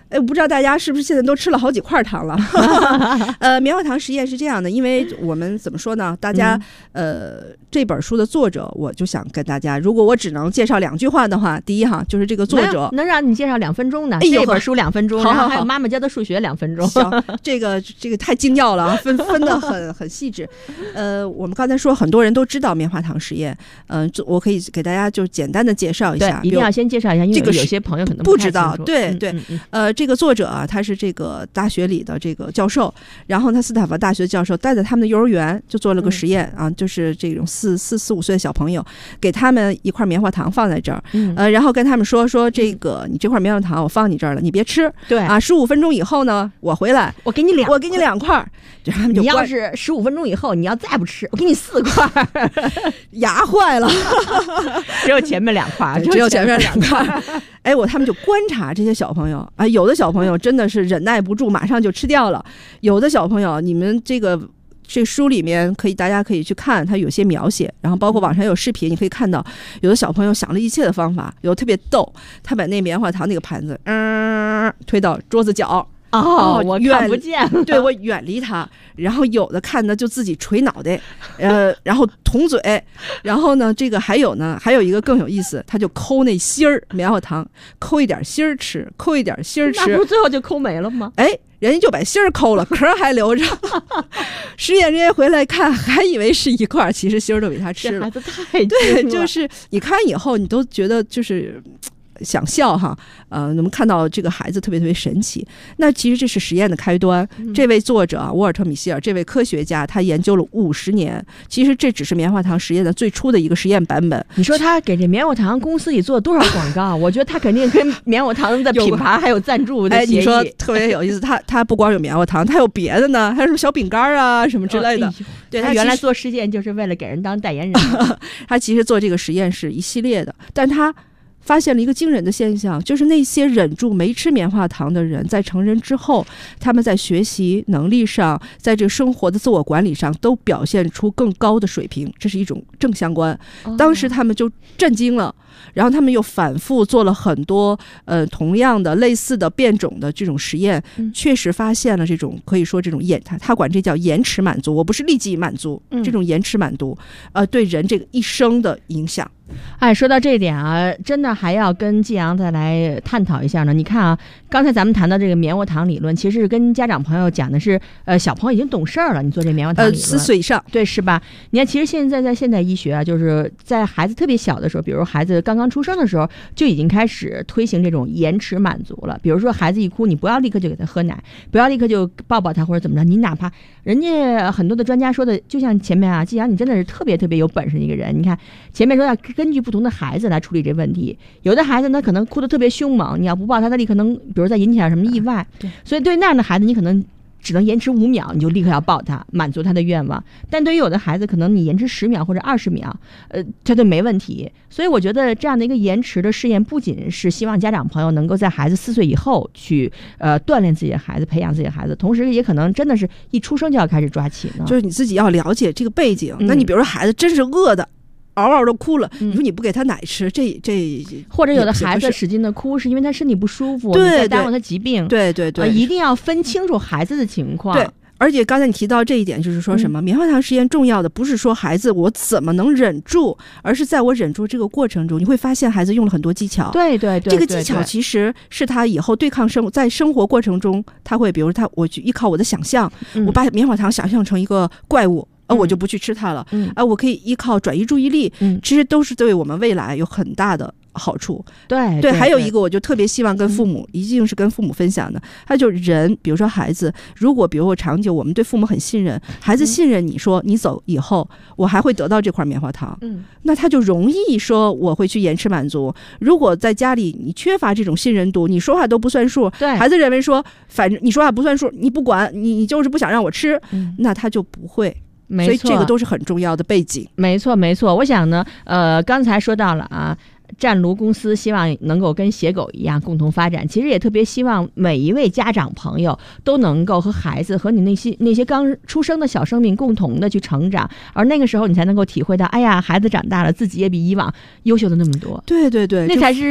我不知道大家是不是现在都吃了好几块糖了。棉花糖实验是这样的，因为我们怎么说呢？大家这本书的作者，我就想跟大家，如果我只能介绍2句话的话，第一哈，就是这个作者能让你介绍2分钟呢？这本书2分钟， 好， 然后还有妈妈教的数学2分钟。 行，这个太精要了啊，分的很细致。我们刚才说很多人都知道棉花糖实验，我可以给大家就简单的介绍一下。 对，一定要先介绍一下，因为有些朋友可能不知道。对，这个作者啊，他是这个大学里的这个教授，然后他斯坦福大学教授带着他们的幼儿园就做了个实验啊，就是这种4、5岁的小朋友，给他们一块棉花糖放在这儿，然后跟他们说这个你这块棉花糖我放你这儿了，你别吃， 对啊，15分钟以后呢，我回来我给你2块，他们就你要是15分钟以后你要再不吃，我给你4块， 牙坏了， 只有前面2块， 只有前面2块。他们就观察这些小朋友啊，有的小朋友真的是忍耐不住，马上就吃掉了；有的小朋友，你们这书里面大家可以去看，它有些描写，然后包括网上有视频，你可以看到有的小朋友想了一切的方法，有的特别逗，他把那棉花糖那个盘子推到桌子角。 我看不见， 对，我远离他。然后有的看呢就自己捶脑袋，然后捅嘴，然后呢还有一个更有意思，他就抠那芯儿棉花糖，抠一点芯儿吃，抠一点芯儿吃， 那不最后就抠没了吗？ 人家就把芯儿抠了，壳还留着。实验人员回来看，还以为是一块，其实芯儿都被他吃了。 这孩子太对，就是你看以后你都觉得就是想笑哈，我们看到这个孩子特别特别神奇。那其实这是实验的开端。这位作者沃尔特·米歇尔，这位科学家，他研究了50年。其实这只是棉花糖实验的最初的一个实验版本。 你说他给这棉花糖公司里做了多少广告？我觉得他肯定跟棉花糖的品牌还有赞助的协议。 你说特别有意思，他不光有棉花糖，他有别的呢，还有什么小饼干啊什么之类的。对， 他原来做实验就是为了给人当代言人。 他其实做这个实验是一系列的，但他发现了一个惊人的现象，就是那些忍住没吃棉花糖的人，在成人之后，他们在学习能力上，在这个生活的自我管理上，都表现出更高的水平，这是一种正相关。当时他们就震惊了，然后他们又反复做了很多同样的类似的变种的这种实验，确实发现了这种可以说这种他管这叫延迟满足，我不是立即满足，这种延迟满足对人这个一生的影响。 说到这一点啊，真的还要跟季阳再来探讨一下呢。你看啊，刚才咱们谈到这个棉花糖理论，其实跟家长朋友讲的是，小朋友已经懂事儿了，你做这棉花糖理论 ，4岁以上， 对，是吧？你看，其实现在在现代医学啊，就是在孩子特别小的时候，比如孩子刚刚出生的时候，就已经开始推行这种延迟满足了。比如说孩子一哭，你不要立刻就给他喝奶，不要立刻就抱抱他或者怎么着，你哪怕人家很多的专家说的，就像前面啊，季阳你真的是特别特别有本事的一个人。你看前面说要根据不同的孩子来处理这问题，有的孩子呢可能哭得特别凶猛，你要不抱他，他立刻能比如再引起点什么意外。所以对那样的孩子，你可能只能延迟5秒，你就立刻要抱他，满足他的愿望。但对于有的孩子，可能你延迟10秒或者20秒，他就没问题。所以我觉得这样的一个延迟的试验，不仅是希望家长朋友能够在孩子4岁以后去锻炼自己的孩子，培养自己的孩子，同时也可能真的是一出生就要开始抓起呢。 就是你自己要了解这个背景。那你比如说孩子真是饿的，嗷嗷的哭了，你说你不给他奶吃，这或者有的孩子使劲的哭，是因为他身体不舒服， 对， 你在耽误他疾病， 对， 一定要分清楚孩子的情况。 对，而且刚才你提到这一点，就是说什么棉花糖实验重要的不是说孩子我怎么能忍住，而是在我忍住这个过程中，你会发现孩子用了很多技巧。 对， 这个技巧其实是他以后对抗在生活过程中，他会比如我去依靠我的想象，我把棉花糖想象成一个怪物。我就不去吃它了。我可以依靠转移注意力，其实都是对我们未来有很大的好处。 对， 还有一个我就特别希望跟父母，一定是跟父母分享的，他就人，比如说孩子，如果比如说长久我们对父母很信任，孩子信任你说你走以后我还会得到这块棉花糖，那他就容易说我会去延迟满足。如果在家里你缺乏这种信任度，你说话都不算数，孩子认为说反正你说话不算数，你不管，你就是不想让我吃，那他就不会。所以这个都是很重要的背景。 没错。我想呢，刚才说到了啊，湛卢公司希望能够跟写狗一样共同发展，其实也特别希望每一位家长朋友都能够和孩子和你那些刚出生的小生命共同的去成长，而那个时候你才能够体会到，哎呀，孩子长大了，自己也比以往优秀的那么多。 对， 那才是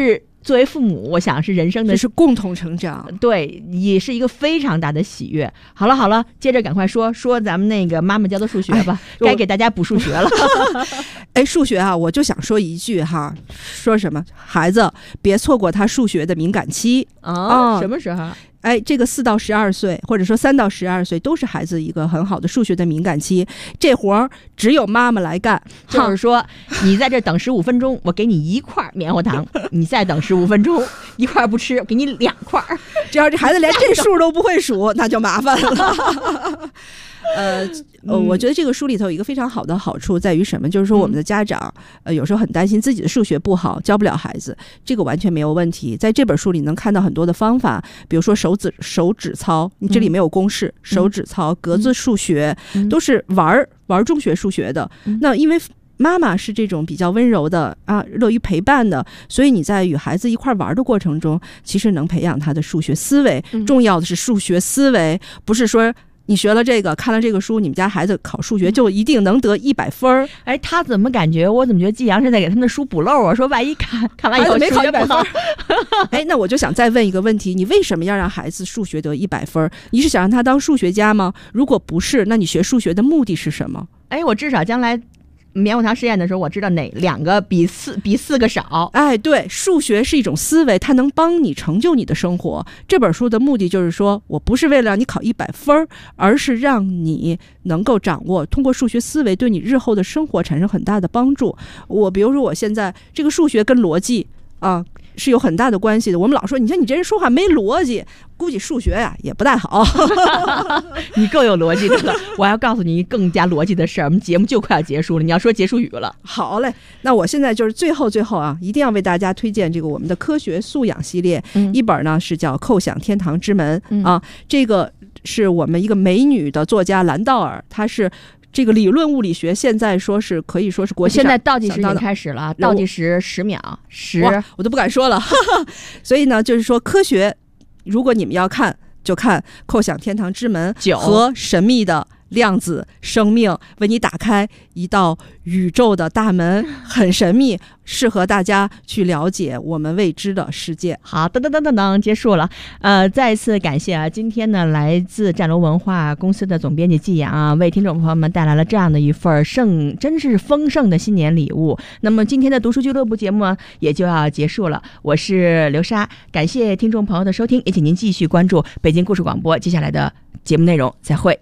作为父母，我想是人生的是共同成长， 对，也是一个非常大的喜悦。好了，接着赶快说咱们那个妈妈教的数学吧，该给大家补数学了。 数学啊，我就想说一句哈，说什么孩子别错过他数学的敏感期什么时候？ 这个4到12岁，或者说3到12岁，都是孩子一个很好的数学的敏感期。这活儿只有妈妈来干， 就是说，你在这等15分钟，我给你1块棉花糖；你再等15分钟，1块不吃，给你2块。 只要这孩子连这数都不会数，那就麻烦了。我觉得这个书里头有一个非常好的好处在于什么？就是说我们的家长有时候很担心自己的数学不好教不了孩子，这个完全没有问题。在这本书里能看到很多的方法，比如说手指操，你这里没有公式，手指操、格子数学都是玩中学数学的。那因为妈妈是这种比较温柔的乐于陪伴的，所以你在与孩子一块玩的过程中，其实能培养他的数学思维。重要的是数学思维，不是说你学了这个，看了这个书，你们家孩子考数学就一定能得100分。 他怎么感觉？我怎么觉得季阳是在给他们的书补漏啊？说万一看完以后没考100分。那我就想再问一个问题：你为什么要让孩子数学得100分？你是想让他当数学家吗？如果不是，那你学数学的目的是什么？ 我至少将来棉花糖实验的时候，我知道哪2个比4个少。 对，数学是一种思维，它能帮你成就你的生活。这本书的目的就是说，我不是为了让你考100分，而是让你能够掌握通过数学思维对你日后的生活产生很大的帮助。比如说我现在这个数学跟逻辑是有很大的关系的。我们老说，你看你这人说话没逻辑，估计数学也不太好。 你更有逻辑的了。我要告诉你更加逻辑的事儿，我们节目就快要结束了，你要说结束语了。 好嘞，那我现在就是最后一定要为大家推荐这个我们的科学素养系列。一本呢是叫《叩响天堂之门》这个是我们一个美女的作家兰道尔，她是这个理论物理学现在可以说是国际上现在倒计时已经开始了，倒计时10秒10， 我都不敢说了。所以呢，就是说科学，如果你们要看，就看《叩响天堂之门》和神秘的量子生命，为你打开一道宇宙的大门，很神秘，适合大家去了解我们未知的世界。 好，噔，结束了。再一次感谢今天呢，来自战龙文化公司的总编辑季阳为听众朋友们带来了这样的一份真是丰盛的新年礼物。那么今天的读书俱乐部节目也就要结束了，我是刘莎，感谢听众朋友的收听，也请您继续关注北京故事广播接下来的节目内容，再会。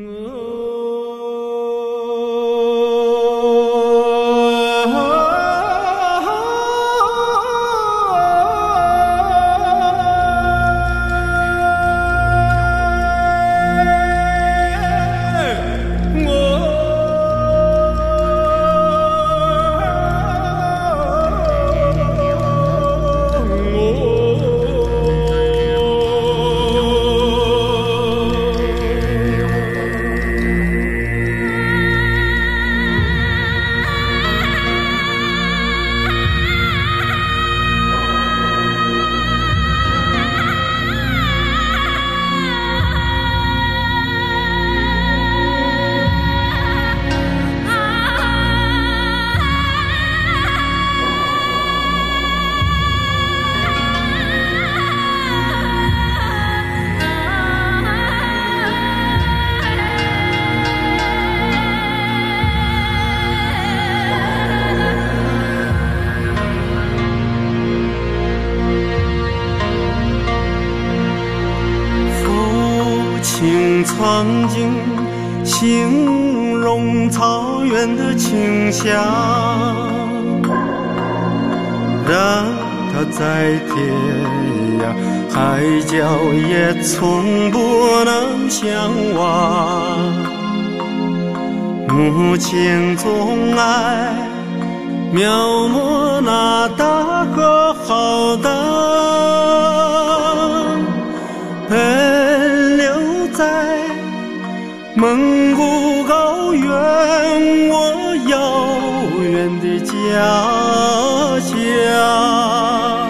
曾经形容草原的清香，让它在天涯海角也从不能相忘。母亲总爱描摹那大河浩荡，奔流在蒙古高原，我遥远的家乡。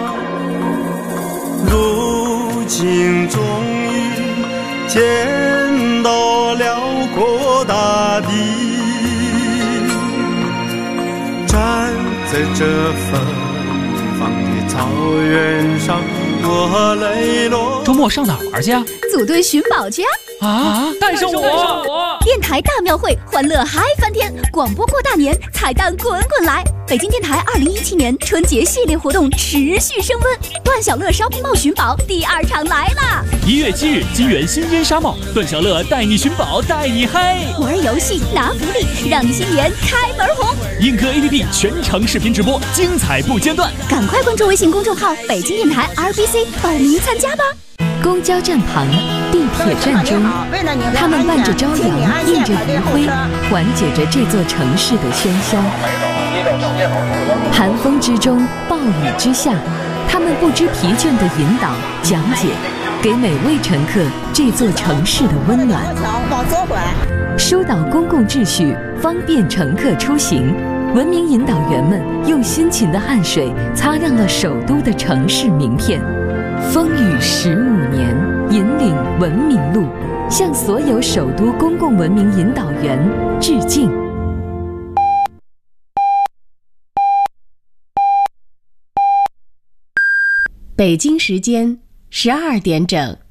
如今终于见到辽阔大地，站在这纷方的草原上，我泪落。 周末上哪儿玩去啊？ 组队寻宝去啊！带上我！ 电台大庙会，欢乐嗨翻天！广播过大年，彩蛋滚滚来！北京电台2017年春节系列活动持续升温，段小乐 Shopping Mall 寻宝第2场来啦！1 月7日，金源新烟沙帽，段小乐带你寻宝，带你嗨！ 玩游戏拿福利，让你新年开门红！ 映客 APP 全程视频直播，精彩不间断！ 赶快关注微信公众号北京电台 RBC 报名参加吧！ 公交站旁，地铁站中，他们伴着朝阳，映着余晖，缓解着这座城市的喧嚣。寒风之中，暴雨之下，他们不知疲倦地引导、讲解，给每位乘客这座城市的温暖。疏导公共秩序，方便乘客出行。文明引导员们用辛勤的汗水擦亮了首都的城市名片。风雨15年，引领文明路，向所有首都公共文明引导员致敬。 北京时间12点整。